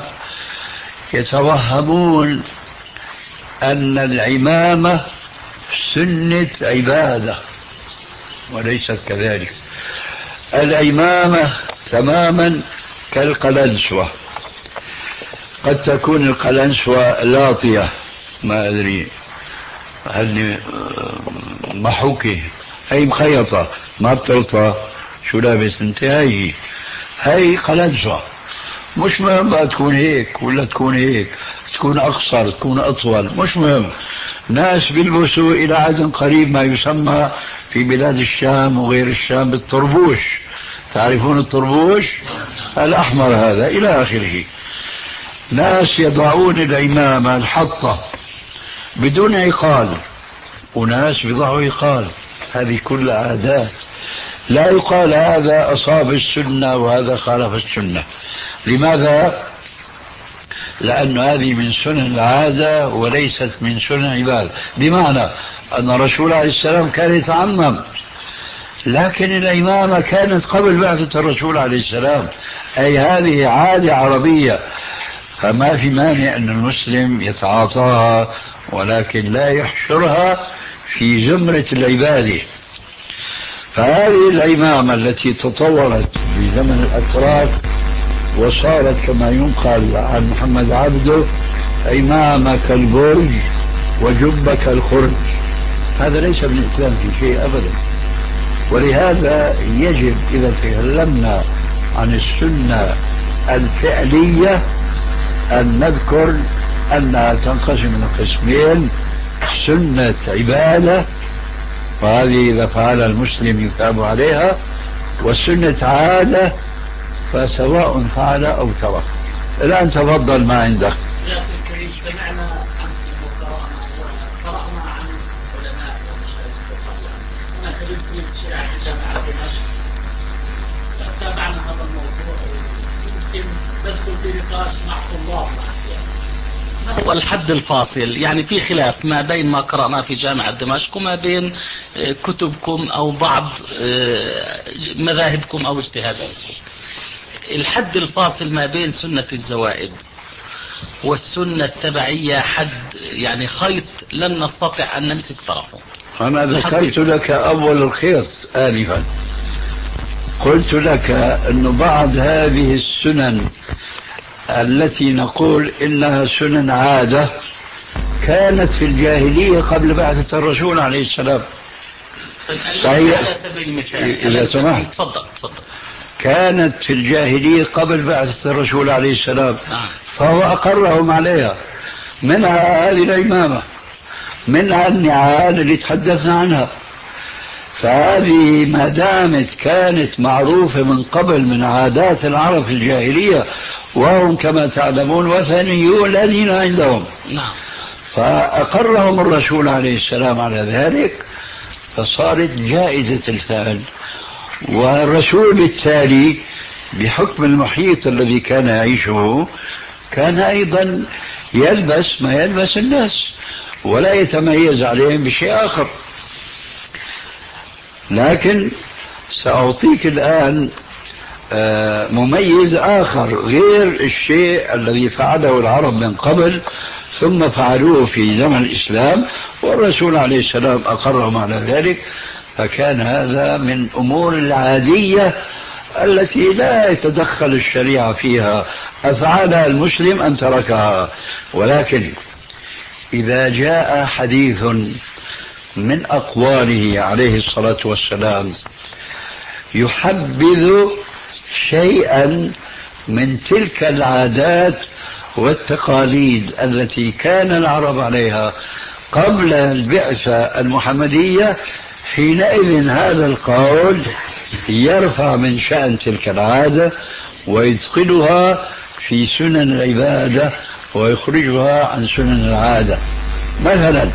Speaker 4: يتوهمون أن العمامة سنة عبادة، وليست كذلك. العمامة تماما كالقلنسوة. قد تكون القلنسوة لاطية، ما أدري هل محوكة، هي مخيطة ما بتلطى، شو لابس انت؟ هاي هاي قلنسوة. مش مهم بقى تكون هيك ولا تكون هيك، تكون أقصر تكون أطول، مش مهم. ناس بيلبسوا إلى عدن قريب ما يسمى في بلاد الشام وغير الشام بالطربوش. تعرفون الطربوش الأحمر هذا إلى آخره. ناس يضعون العمامة الحطة بدون عقال، وناس بيضعوا عقال. هذه كل عادات، لا يقال هذا أصاب السنة وهذا خالف السنة. لماذا؟ لأن هذه من سنن العادة وليست من سنن العبادة. بمعنى أن الرسول عليه السلام كان يتعمم، لكن العمامة كانت قبل بعثة الرسول عليه السلام، أي هذه عادة عربية، فما في مانع أن المسلم يتعاطاها، ولكن لا يحشرها في زمرة العبادة. فهذه العمامة التي تطورت في زمن الأتراك وصارت كما ينقل عن محمد عبده عمامة كالبرج وجبة كالخرج، هذا ليس من الإسلام في شيء أبدا. ولهذا يجب إذا تكلمنا عن السنة الفعلية أن نذكر أنها تنقسم من قسمين: سنة عبادة وهذه إذا فعلها المسلم يثاب عليها، وسنة عادة فسواء فعل أو ترك. الآن تفضل ما عندك.
Speaker 7: سمعنا عن وقرأنا عن علماء ومشايخ هنا خريج في شريعة جامعة دمشق، تابعنا هذا الموضوع يمكن ندخل في نقاش مع طلاب ما هو الحد الفاصل؟ يعني في خلاف ما بين ما قرأناه في جامعة دمشق وما بين كتبكم أو بعض مذاهبكم أو اجتهاداتكم. الحد الفاصل ما بين سنة الزوائد والسنة التبعية حد يعني خيط لن نستطيع أن نمسك طرفه.
Speaker 4: أنا ذكرت لك أول الخيط آنفا، قلت لك أن بعض هذه السنن التي نقول إنها سنن عادة كانت في الجاهلية قبل بعثة الرسول عليه السلام.
Speaker 7: فهي على سبيل المثال
Speaker 4: إذا سمحت
Speaker 7: تفضل تفضل
Speaker 4: كانت في الجاهلية قبل بعثة الرسول عليه السلام،
Speaker 7: نعم.
Speaker 4: فهو أقرهم عليها، منها هذه العمامة، منها النعال اللي تحدثنا عنها. فهذه ما دامت كانت معروفة من قبل من عادات العرب في الجاهلية، وهم كما تعلمون وثنيون الذين عندهم،
Speaker 7: نعم.
Speaker 4: فأقرهم الرسول عليه السلام على ذلك، فصارت جائزة الفعل. والرسول بالتالي بحكم المحيط الذي كان يعيشه كان أيضا يلبس ما يلبس الناس ولا يتميز عليهم بشيء آخر. لكن سأعطيك الآن مميز آخر غير الشيء الذي فعله العرب من قبل ثم فعلوه في زمن الإسلام والرسول عليه السلام أقرهم على ذلك، فكان هذا من أمور العادية التي لا يتدخل الشريعة فيها، أفعلها المسلم أم تركها. ولكن إذا جاء حديث من أقواله عليه الصلاة والسلام يحبذ شيئا من تلك العادات والتقاليد التي كان العرب عليها قبل البعثة المحمدية، حينئذ هذا القول يرفع من شأن تلك العادة ويدخلها في سنن العبادة ويخرجها عن سنن العادة. مثلا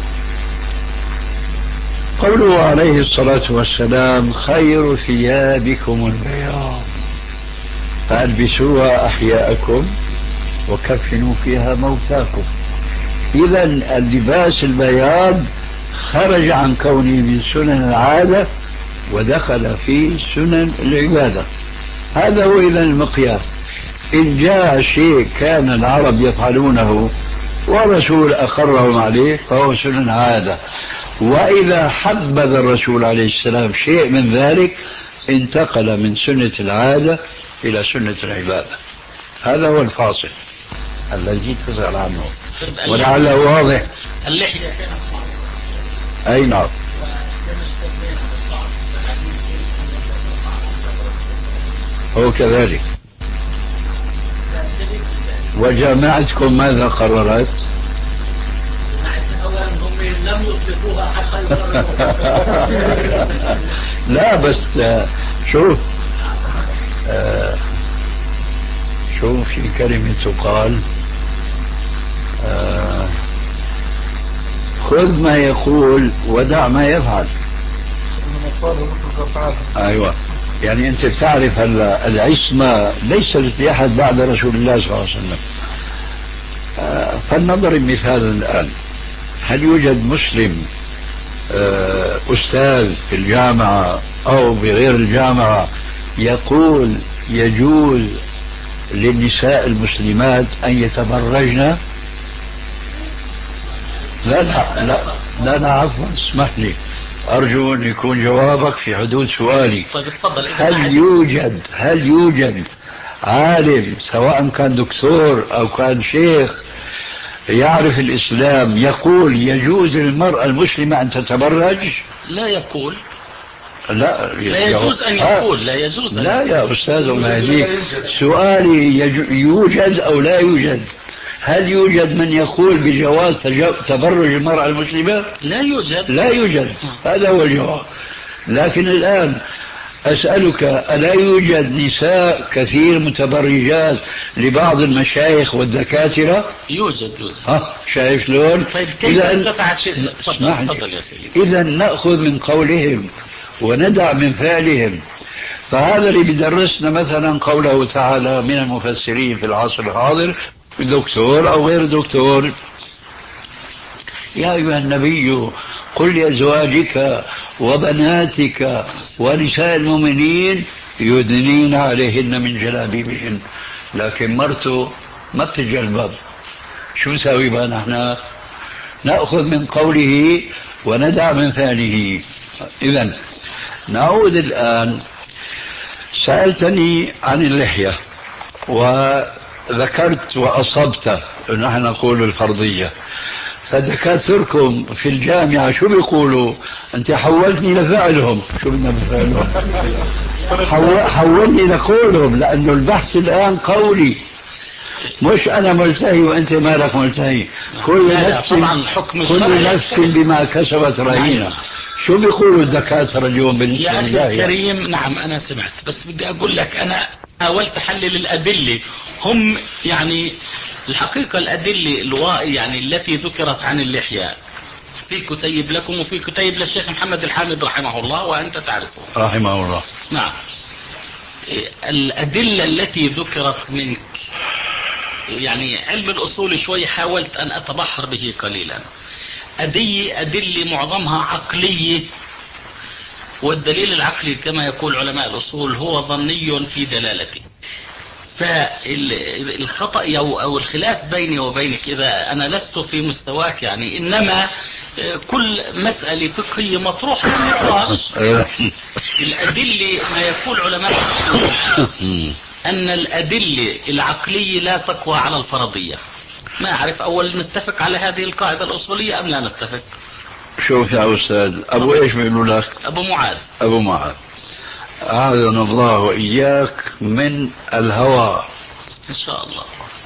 Speaker 4: قوله عليه الصلاة والسلام: خير ثيابكم البياض فألبسوها أحياءكم وكفنوا فيها موتاكم. إذا اللباس البياض خرج عن كونه من سنن العادة ودخل في سنن العبادة. هذا هو إذا المقياس. إن جاء شيء كان العرب يفعلونه ورسول أقرهم عليه فهو سنن عادة، وإذا حبذ الرسول عليه السلام شيء من ذلك انتقل من سنة العادة إلى سنة العبادة. هذا هو الفاصل الذي تسأل عنه، ولعله واضح.
Speaker 7: اللحية
Speaker 4: أي نعم. هو كذلك. وجامعتكم ماذا قررت؟
Speaker 7: أولا هم لم يطلقوها حتى
Speaker 4: لا بس شوف شوف في كلمة تقال: خذ ما يقول ودع ما يفعل. أيوة، يعني أنت تعرف العصمة ليست لأحد بعد رسول الله صلى الله عليه وسلم. فلنضرب مثالا الآن: هل يوجد مسلم أستاذ في الجامعة أو بغير الجامعة يقول يجوز للنساء المسلمات أن يتبرجن؟ لا لا لا لا لا عفوا اسمح لي، أرجو أن يكون جوابك في حدود سؤالي.
Speaker 7: طيب اتفضل.
Speaker 4: هل يوجد هل يوجد عالم سواء كان دكتور أو كان شيخ يعرف الإسلام يقول يجوز للمرأة المسلمة أن تتبرج؟
Speaker 7: لا يقول.
Speaker 4: لا,
Speaker 7: لا يجوز أن يقول. لا يجوز أن
Speaker 4: لا
Speaker 7: يقول.
Speaker 4: يا أستاذ الله يهديك، سؤالي يوجد أو لا يوجد؟ هل يوجد من يقول بجواز تبرج المرأة المسلمة؟
Speaker 7: لا يوجد.
Speaker 4: لا يوجد، هذا هو الجواب. لكن الآن أسألك، ألا يوجد نساء كثير متبرجات لبعض المشايخ والدكاترة؟
Speaker 7: يوجد يوجد.
Speaker 4: ها شايف شلون؟
Speaker 7: طيب كيف ارتفعت؟ تفضل تفضل يا سيدي.
Speaker 4: إذا نأخذ من قولهم وندع من فعلهم. فهذا اللي بدرسنا مثلا قوله تعالى من المفسرين في العصر الحاضر، دكتور أو غير دكتور: يا أيها النبي قل لأزواجك وبناتك ونساء المؤمنين يدنين عليهن من جلابيبهن. لكن مرته ما بتتجلبب، شو نساوي بقى نحن؟ نأخذ من قوله وندع من فعله. إذن نعود الآن. سألتني عن اللحية وذكرت وأصبت نحن نقول الفرضية، فدكاتركم في الجامعة شو بيقولوا؟ أنت حولتني لفعلهم. شو بدنا بفعلهم؟ حولني لقولهم، لأنه البحث الآن قولي، مش أنا ملتهي وأنت مالك ملتهي. كل نفس كل نفس بما كسبت رهينة. شو بيقولوا الدكاترة اليوم بالنسبة
Speaker 7: يا
Speaker 4: لله؟
Speaker 7: أخي الكريم نعم أنا سمعت، بس بدي أقول لك أنا حاولت أحلل الأدلة. هم يعني الحقيقة الأدلة الوا... يعني التي ذكرت عن اللحية في كتيب لكم وفي كتيب للشيخ محمد الحامد رحمه الله وأنت تعرفه
Speaker 4: رحمه الله.
Speaker 7: نعم. الأدلة التي ذكرت منك يعني علم الأصول شوي حاولت أن أتبحر به قليلا. أدي أدلة معظمها عقلية، والدليل العقلي كما يقول علماء الأصول هو ظني في دلالته. فالخطأ أو الخلاف بيني وبينك إذا أنا لست في مستواك يعني، إنما كل مسألة فقهية مطروحة للنقاش. الأدلة ما يقول علماء الأصول أن الأدلة العقلية لا تقوى على الفرضية. ما أعرف أول نتفق على هذه القاعدة الأصولية أم لا نتفق؟
Speaker 4: شوف يا أستاذ، أبو إيش بيقولوا لك؟
Speaker 7: أبو معاذ.
Speaker 4: أبو معاذ، أعاذنا الله وإياك من الهوى
Speaker 7: إن شاء الله.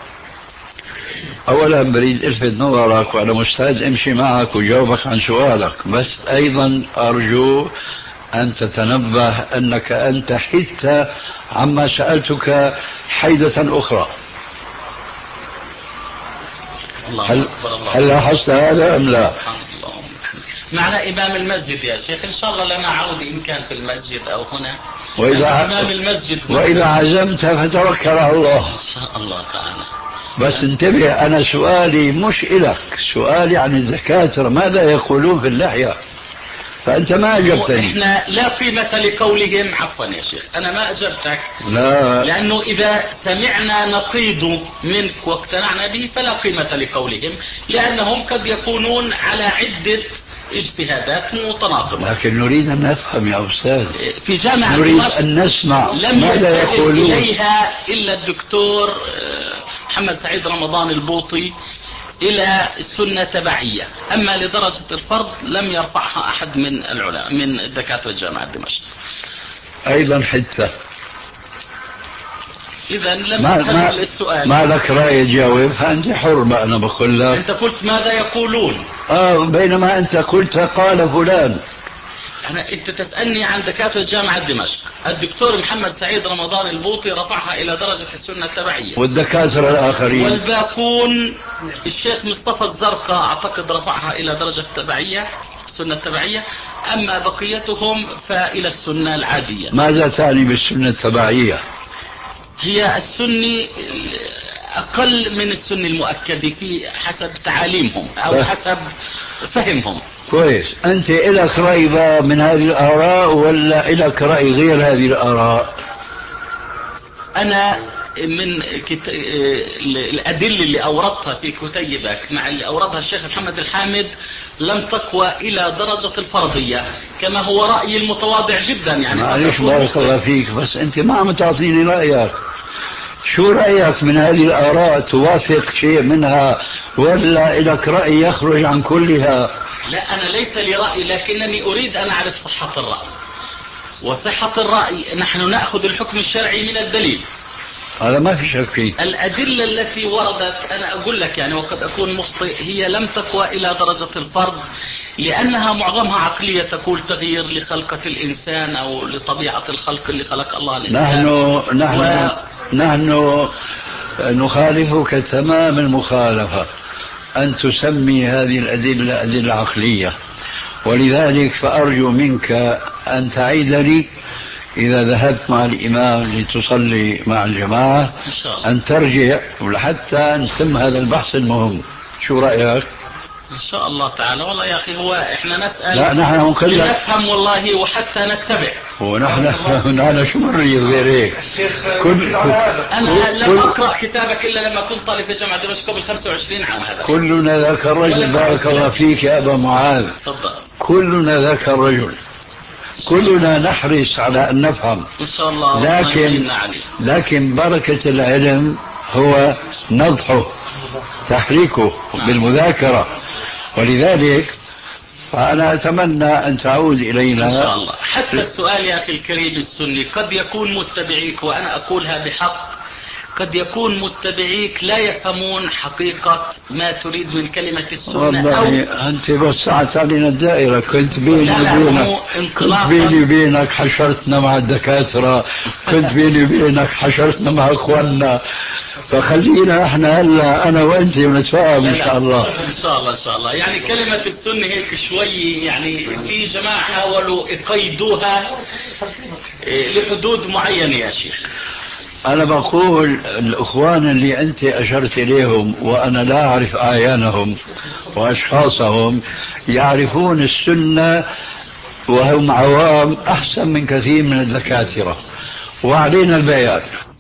Speaker 4: أولا بريد ألفت نظرك وأنا مستعد أمشي معك وجاوبك عن سؤالك، بس أيضا أرجو أن تتنبه أنك أنت حدت عما سألتك حيدة أخرى. هل, هل لاحظت هذا أم لا؟
Speaker 7: معنا إمام المسجد يا شيخ، إن شاء الله لنا عودة إن كان في المسجد أو هنا.
Speaker 4: وإذا,
Speaker 7: إمام المسجد
Speaker 4: وإذا عزمت فتوكل على الله
Speaker 7: إن شاء الله تعالى.
Speaker 4: بس انتبه، أنا سؤالي مش إلك، سؤالي عن الدكاترة ماذا يقولون في اللحية، فأنت ما أجبتني.
Speaker 7: إحنا لا قيمة لقولهم. عفوا يا شيخ أنا ما أجبتك،
Speaker 4: لا،
Speaker 7: لأنه إذا سمعنا نقيض منك واقتنعنا به فلا قيمة لقولهم، لأنهم قد يكونون على عدة اجتهادات متناقضة.
Speaker 4: لكن نريد أن نفهم يا أستاذ،
Speaker 7: في جامعة
Speaker 4: نريد
Speaker 7: دمشق
Speaker 4: أن نسمع
Speaker 7: لم
Speaker 4: ماذا
Speaker 7: يتجه
Speaker 4: يقولون
Speaker 7: إليها إلا الدكتور محمد سعيد رمضان البوطي إلى السنة تبعية، أما لدرجة الفرض لم يرفعها أحد من العلماء من دكاترة جامعة دمشق.
Speaker 4: أيضا حتى
Speaker 7: إذا لم
Speaker 4: ما,
Speaker 7: تفهم
Speaker 4: ما,
Speaker 7: السؤال.
Speaker 4: ما لك رأي تجاوب، فأنت حر. ما أنا بقول لك
Speaker 7: أنت قلت ماذا يقولون،
Speaker 4: آه بينما أنت قلت قال فلان.
Speaker 7: أنا أنت تسألني عن دكاترة جامعة دمشق. الدكتور محمد سعيد رمضان البوطي رفعها إلى درجة السنة التبعية،
Speaker 4: والدكاترة الآخرين
Speaker 7: والباقون الشيخ مصطفى الزرقاء أعتقد رفعها إلى درجة التبعية السنة التبعية، أما بقيتهم فإلى السنة العادية.
Speaker 4: ماذا تعني بالسنة التبعية؟
Speaker 7: هي السنة أقل من السنة المؤكدة في حسب تعاليمهم أو حسب فهمهم.
Speaker 4: كويس. أنت إلك رأي من هذه الآراء ولا إلك رأي غير هذه الآراء؟
Speaker 7: أنا من كت... الأدلة اللي أوردتها في كتيبك مع اللي أوردها الشيخ محمد الحامد لم تقوى إلى درجة الفرضية كما هو رأيي المتواضع جدا. يعني
Speaker 4: معلش بارك الله فيك، بس أنت ما عم تعطيني رأيك. شو رأيك من هذه الآراء؟ توافق شيء منها ولا لك رأي يخرج عن كلها؟
Speaker 7: لا، أنا ليس لي رأي، لكنني أريد أن أعرف صحة الرأي. وصحة الرأي نحن نأخذ الحكم الشرعي من الدليل،
Speaker 4: هذا ما في شك فيه.
Speaker 7: الأدلة التي وردت أنا أقول لك يعني وقد أكون مخطئ، هي لم تقوى إلى درجة الفرض لأنها معظمها عقلية تقول تغيير لخلقة الإنسان أو لطبيعة الخلق اللي خلق الله الإنسان.
Speaker 4: نحن نحن
Speaker 7: و...
Speaker 4: نحن نخالفك تمام المخالفة أن تسمي هذه الأدلة أدلة عقلية، ولذلك فأرجو منك أن تعيد لي إذا ذهبت مع الإمام لتصلي مع الجماعة
Speaker 7: إن شاء الله.
Speaker 4: أن ترجع حتى نسم هذا البحث المهم. شو رأيك؟
Speaker 7: إن شاء الله تعالى. والله يا أخي هو إحنا نسأل
Speaker 4: لا نحن مكلف
Speaker 7: لنفهم والله وحتى نتبع.
Speaker 4: ونحن نحن شو مريض غير هيك. كل
Speaker 7: أنا لم أقرأ كتابك إلا لما كنت طالب في جامعة دمشق قبل خمسة وعشرين عام. هذا
Speaker 4: كلنا ذاك الرجل. بارك الله فيك يا أبا معاذ.
Speaker 7: تفضل.
Speaker 4: كلنا ذاك الرجل، كلنا نحرص على أن نفهم
Speaker 7: إن شاء الله.
Speaker 4: لكن لكن بركة العلم هو نضحه تحريكه بالمذاكرة، ولذلك فأنا أتمنى أن تعود إلينا
Speaker 7: إن شاء الله. حتى السؤال يا أخي الكريم السني قد يكون متبعيك، وأنا أقولها بحق، قد يكون متبعيك لا يفهمون حقيقة ما تريد من كلمة السنة.
Speaker 4: والله
Speaker 7: أو
Speaker 4: أنت وسعت علينا الدائرة. كنت بيني وبينك كنت بيني وبينك حشرتنا مع الدكاترة، كنت بيني وبينك حشرتنا مع إخواننا، فخلينا احنا هلا أنا وأنت ونتفاهم إن شاء الله.
Speaker 7: إن شاء الله إن شاء الله. يعني كلمة السنة هيك شوي يعني في جماعة حاولوا يقيدوها لحدود معينة يا شيخ.
Speaker 4: أنا بقول الإخوان اللي أنت أشرت إليهم وأنا لا أعرف أعيانهم وأشخاصهم يعرفون السنة وهم عوام أحسن من كثير من الدكاترة، وعلينا البيان.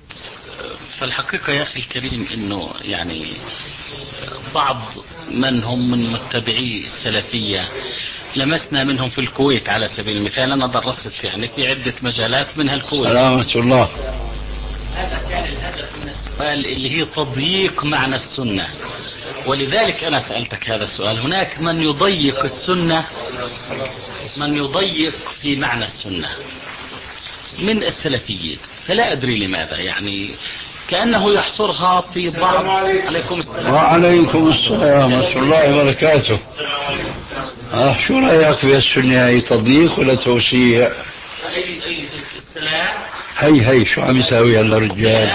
Speaker 7: فالحقيقة يا أخي الكريم أنه يعني بعض من هم من متبعي السلفية لمسنا منهم في الكويت على سبيل المثال. أنا درست يعني في عدة مجالات منها الكويت.
Speaker 4: سلامة الله.
Speaker 7: هذا كان الهدف من السؤال اللي هي تضييق معنى السنة، ولذلك أنا سألتك هذا السؤال. هناك من يضيق السنة، من يضيق في معنى السنة من السلفيين، فلا أدري لماذا، يعني كأنه يحصرها في بعض. عليكم السلام.
Speaker 4: وعليكم السلام ورحمة الله وبركاته. آه شو رأيك في السنة؟ هي تضييق ولا توسيع؟
Speaker 7: أي أي السلام.
Speaker 4: هي هي شو عم يساوي هلا الرجال؟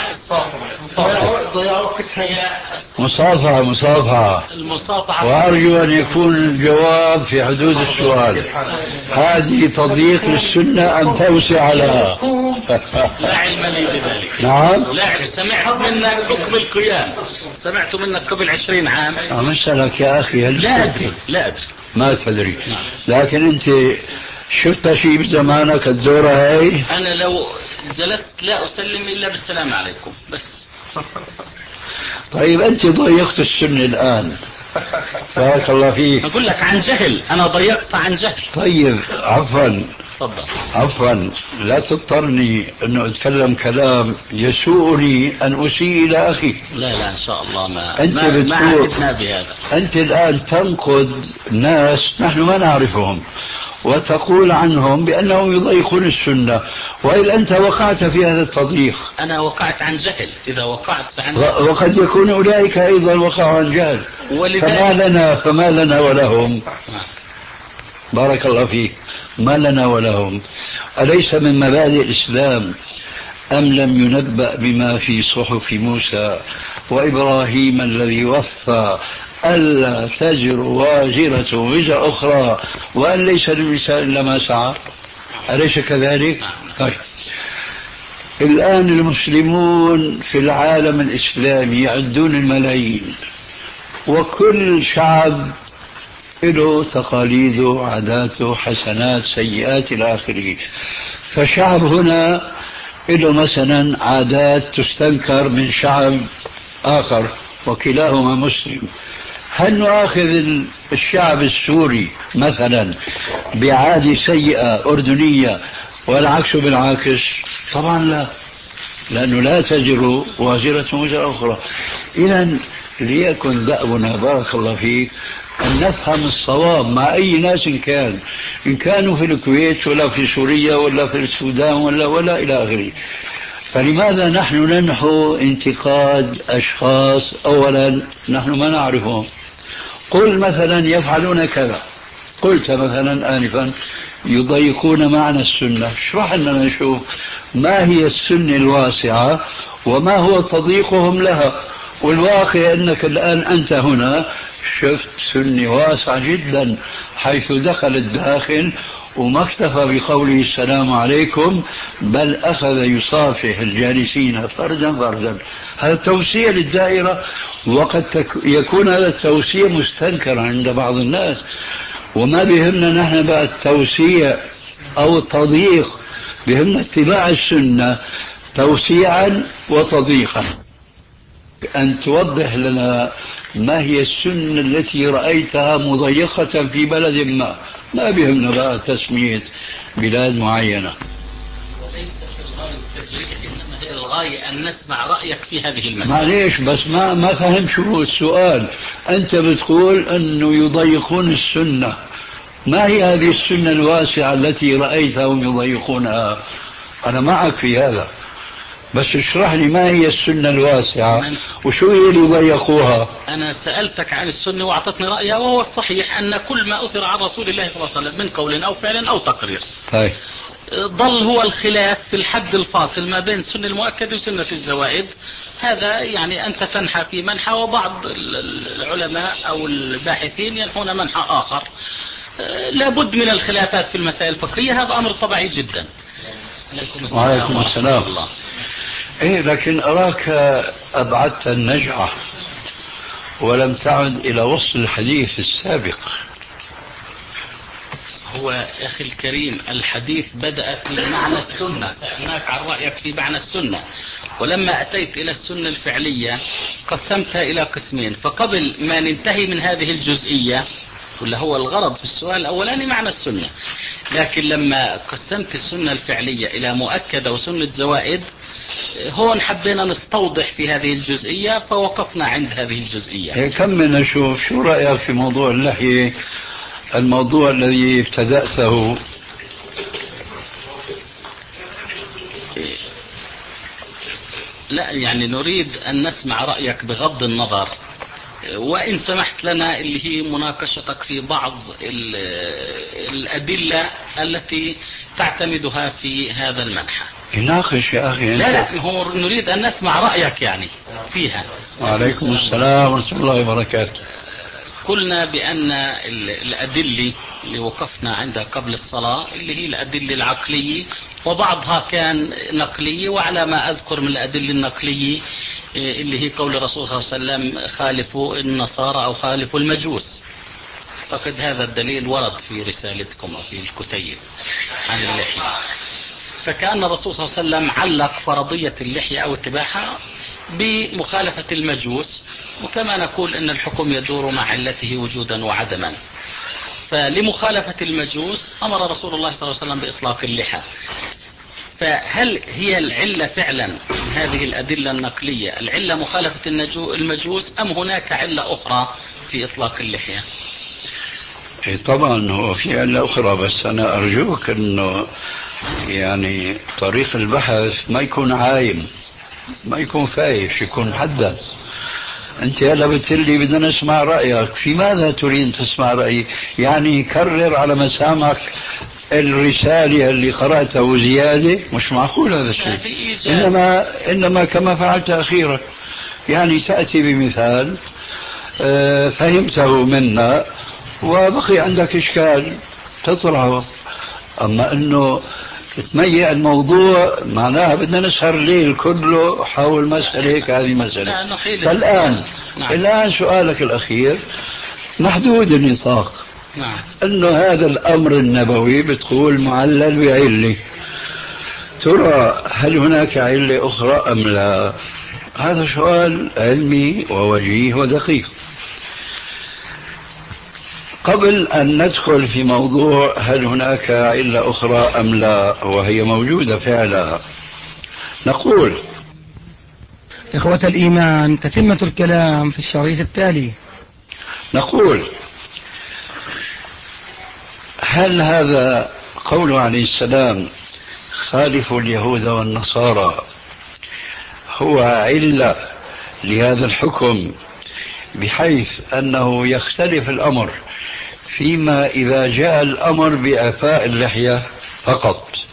Speaker 4: مصافحة مصافحة
Speaker 7: المصافحة.
Speaker 4: وأرجو أن يكون الجواب في حدود السؤال. هذه تضييق للسنة أم توسع لها؟
Speaker 7: لا علم لي بذلك.
Speaker 4: نعم.
Speaker 7: لا، سمعت منك حكم القيام، سمعت منك قبل عشرين عام.
Speaker 4: عم أسألك يا أخي هل
Speaker 7: لا أدري لا أدري
Speaker 4: ما تدري. لكن أنت شفت شيء بزمانك الدورة هاي؟
Speaker 7: أنا لو جلست لا أسلم إلا بالسلام عليكم بس.
Speaker 4: طيب أنت ضيقت السنة الآن. بارك الله فيك.
Speaker 7: أقول لك عن جهل، أنا ضيقت عن جهل.
Speaker 4: طيب عفوا
Speaker 7: تفضل.
Speaker 4: عفوا لا تضطرني أنه أتكلم كلام يسوءني أن أسيء إلى أخي.
Speaker 7: لا لا إن شاء الله ما
Speaker 4: أنت
Speaker 7: ما, ما عهدنا بهذا.
Speaker 4: أنت الآن تنقد ناس نحن ما نعرفهم وتقول عنهم بأنهم يضيقون السنة، وإلا أنت وقعت في هذا التضييق.
Speaker 7: أنا وقعت عن جهل. إذا وقعت فعن
Speaker 4: جهل. وقد يكون أولئك أيضا وقعوا عن جهل. فما لنا فما لنا ولهم. بارك الله فيك. ما لنا ولهم. أليس من مبادئ الإسلام أم لم ينبأ بما في صحف موسى وإبراهيم الذي وفى ألا تزر واجرة وزر أخرى وأن ليس للإنسان إلا ما سعى؟ أليس كذلك؟ طيب. الآن المسلمون في العالم الإسلامي يعدون الملايين، وكل شعب له تقاليده عاداته حسنات سيئات إلى آخره. فشعب هنا له مثلا عادات تستنكر من شعب آخر وكلاهما مسلم. هل نؤاخذ الشعب السوري مثلا بعادة سيئة أردنية والعكس بالعكس؟ طبعا لا، لأنه لا تزر وازرة وزر أخرى. إذا ليكن دأبنا بارك الله فيك أن نفهم الصواب مع أي ناس كان، إن كانوا في الكويت ولا في سوريا ولا في السودان ولا ولا إلى آخره. فلماذا نحن ننحو انتقاد أشخاص أولا نحن ما نعرفهم؟ قل مثلا يفعلون كذا، قلت مثلا آنفا يضيقون معنى السنة، اشرح لنا نشوف ما هي السنة الواسعة وما هو تضييقهم لها. والواقع أنك الآن أنت هنا شفت سنة واسعة جدا حيث دخل الداخل وما اكتفى بقوله السلام عليكم، بل أخذ يصافح الجالسين فردا فردا. هذا توسيع للدائرة، وقد يكون هذا التوسيع مستنكرا عند بعض الناس. وما بهمنا نحن بقى التوسيع أو التضييق، بهمنا اتباع السنة توسيعا وتضييقا. أن توضح لنا ما هي السنة التي رأيتها مضيقة في بلد ما، ما بهمنا بقى تسمية بلاد معينة.
Speaker 7: وليس في الغاية التجريح، إنما هي الغاية أن نسمع رأيك في هذه المسألة.
Speaker 4: معليش بس ما ما فهم شو هو السؤال. أنت بتقول أنه يضيقون السنة، ما هي هذه السنة الواسعة التي رأيتهم يضيقونها؟ أنا معك في هذا، بس اشرح لي ما هي السنة الواسعة وشو هي اللي ضيقوها.
Speaker 7: أنا سألتك عن السنة وأعطتني رأيها، وهو الصحيح أن كل ما أثر عن رسول الله صلى الله عليه وسلم من قول أو فعل أو تقرير.
Speaker 4: هاي.
Speaker 7: ضل هو الخلاف في الحد الفاصل ما بين السنة المؤكدة وسنة الزوائد. هذا يعني أنت تنحى في منحى، وبعض العلماء أو الباحثين ينحون منحى آخر. لابد من الخلافات في المسائل الفقهية، هذا أمر طبيعي جدا.
Speaker 4: وعليكم السلام. الله. إيه لكن أراك أبعدت النجعة ولم تعد إلى وصف الحديث السابق.
Speaker 7: هو أخي الكريم الحديث بدأ في معنى السنة، سألناك عن رأيك في معنى السنة، ولما أتيت إلى السنة الفعلية قسمتها إلى قسمين. فقبل ما ننتهي من هذه الجزئية، ولا هو الغرض في السؤال الأولاني معنى السنة، لكن لما قسمت السنة الفعلية إلى مؤكدة وسنة زوائد، هون حبينا نستوضح في هذه الجزئية فوقفنا عند هذه الجزئية.
Speaker 4: إيه كمل نشوف شو رأيك في موضوع اللحية، الموضوع الذي ابتدأته.
Speaker 7: لا يعني نريد أن نسمع رأيك بغض النظر، وإن سمحت لنا اللي هي مناقشتك في بعض الأدلة التي تعتمدها في هذا المنحى.
Speaker 4: يناقش يا أخي.
Speaker 7: لا لا هو نريد أن نسمع رأيك يعني فيها.
Speaker 4: وعليكم السلام ورحمة الله وبركاته.
Speaker 7: قلنا بأن الأدلة اللي وقفنا عندها قبل الصلاة اللي هي الأدلة العقلية، وبعضها كان نقلية، وعلى ما أذكر من الأدلة النقلية اللي هي قول الرسول صلى الله عليه وسلم خالفوا النصارى أو خالفوا المجوس. فقد هذا الدليل ورد في رسالتكم أو في الكتيب عن اللحية. فكأن الرسول صلى الله عليه وسلم علق فرضية اللحية أو اتباعها بمخالفة المجوس، وكما نقول أن الحكم يدور مع علته وجودا وعدما. فلمخالفة المجوس أمر رسول الله صلى الله عليه وسلم بإطلاق اللحى. فهل هي العلة فعلا هذه الأدلة النقلية العلة مخالفة المجوس، أم هناك علة أخرى في إطلاق اللحية؟
Speaker 4: طبعا هو في علة أخرى، بس أنا أرجوك أنه يعني طريق البحث ما يكون عايم، ما يكون فايش، يكون محدد. أنت هلا بتقولي بدنا نسمع رأيك، في ماذا تريد تسمع رأيي؟ يعني كرر على مسامعك الرسالة اللي قرأتها زيادة، مش معقول هذا الشيء. إنما, إنما كما فعلت أخيرا، يعني تأتي بمثال فهمته منا وبقي عندك إشكال تطرحه. أما أنه تميع الموضوع معناها بدنا نسهر الليل كله حول مسألة هيك، هذه مسألة. فالآن نعم. الآن سؤالك الأخير محدود النطاق.
Speaker 7: نعم.
Speaker 4: أنه هذا الأمر النبوي بتقول معلل بعلة، ترى هل هناك علة أخرى أم لا؟ هذا سؤال علمي ووجيه ودقيق. قبل أن ندخل في موضوع هل هناك علة أخرى أم لا وهي موجودة فعلا، نقول
Speaker 2: إخوة الإيمان، تتمة الكلام في الشريط التالي.
Speaker 4: نقول هل هذا قوله عليه السلام خالفوا اليهود والنصارى هو علة لهذا الحكم، بحيث أنه يختلف الأمر فيما إذا جاء الأمر بإعفاء اللحية فقط،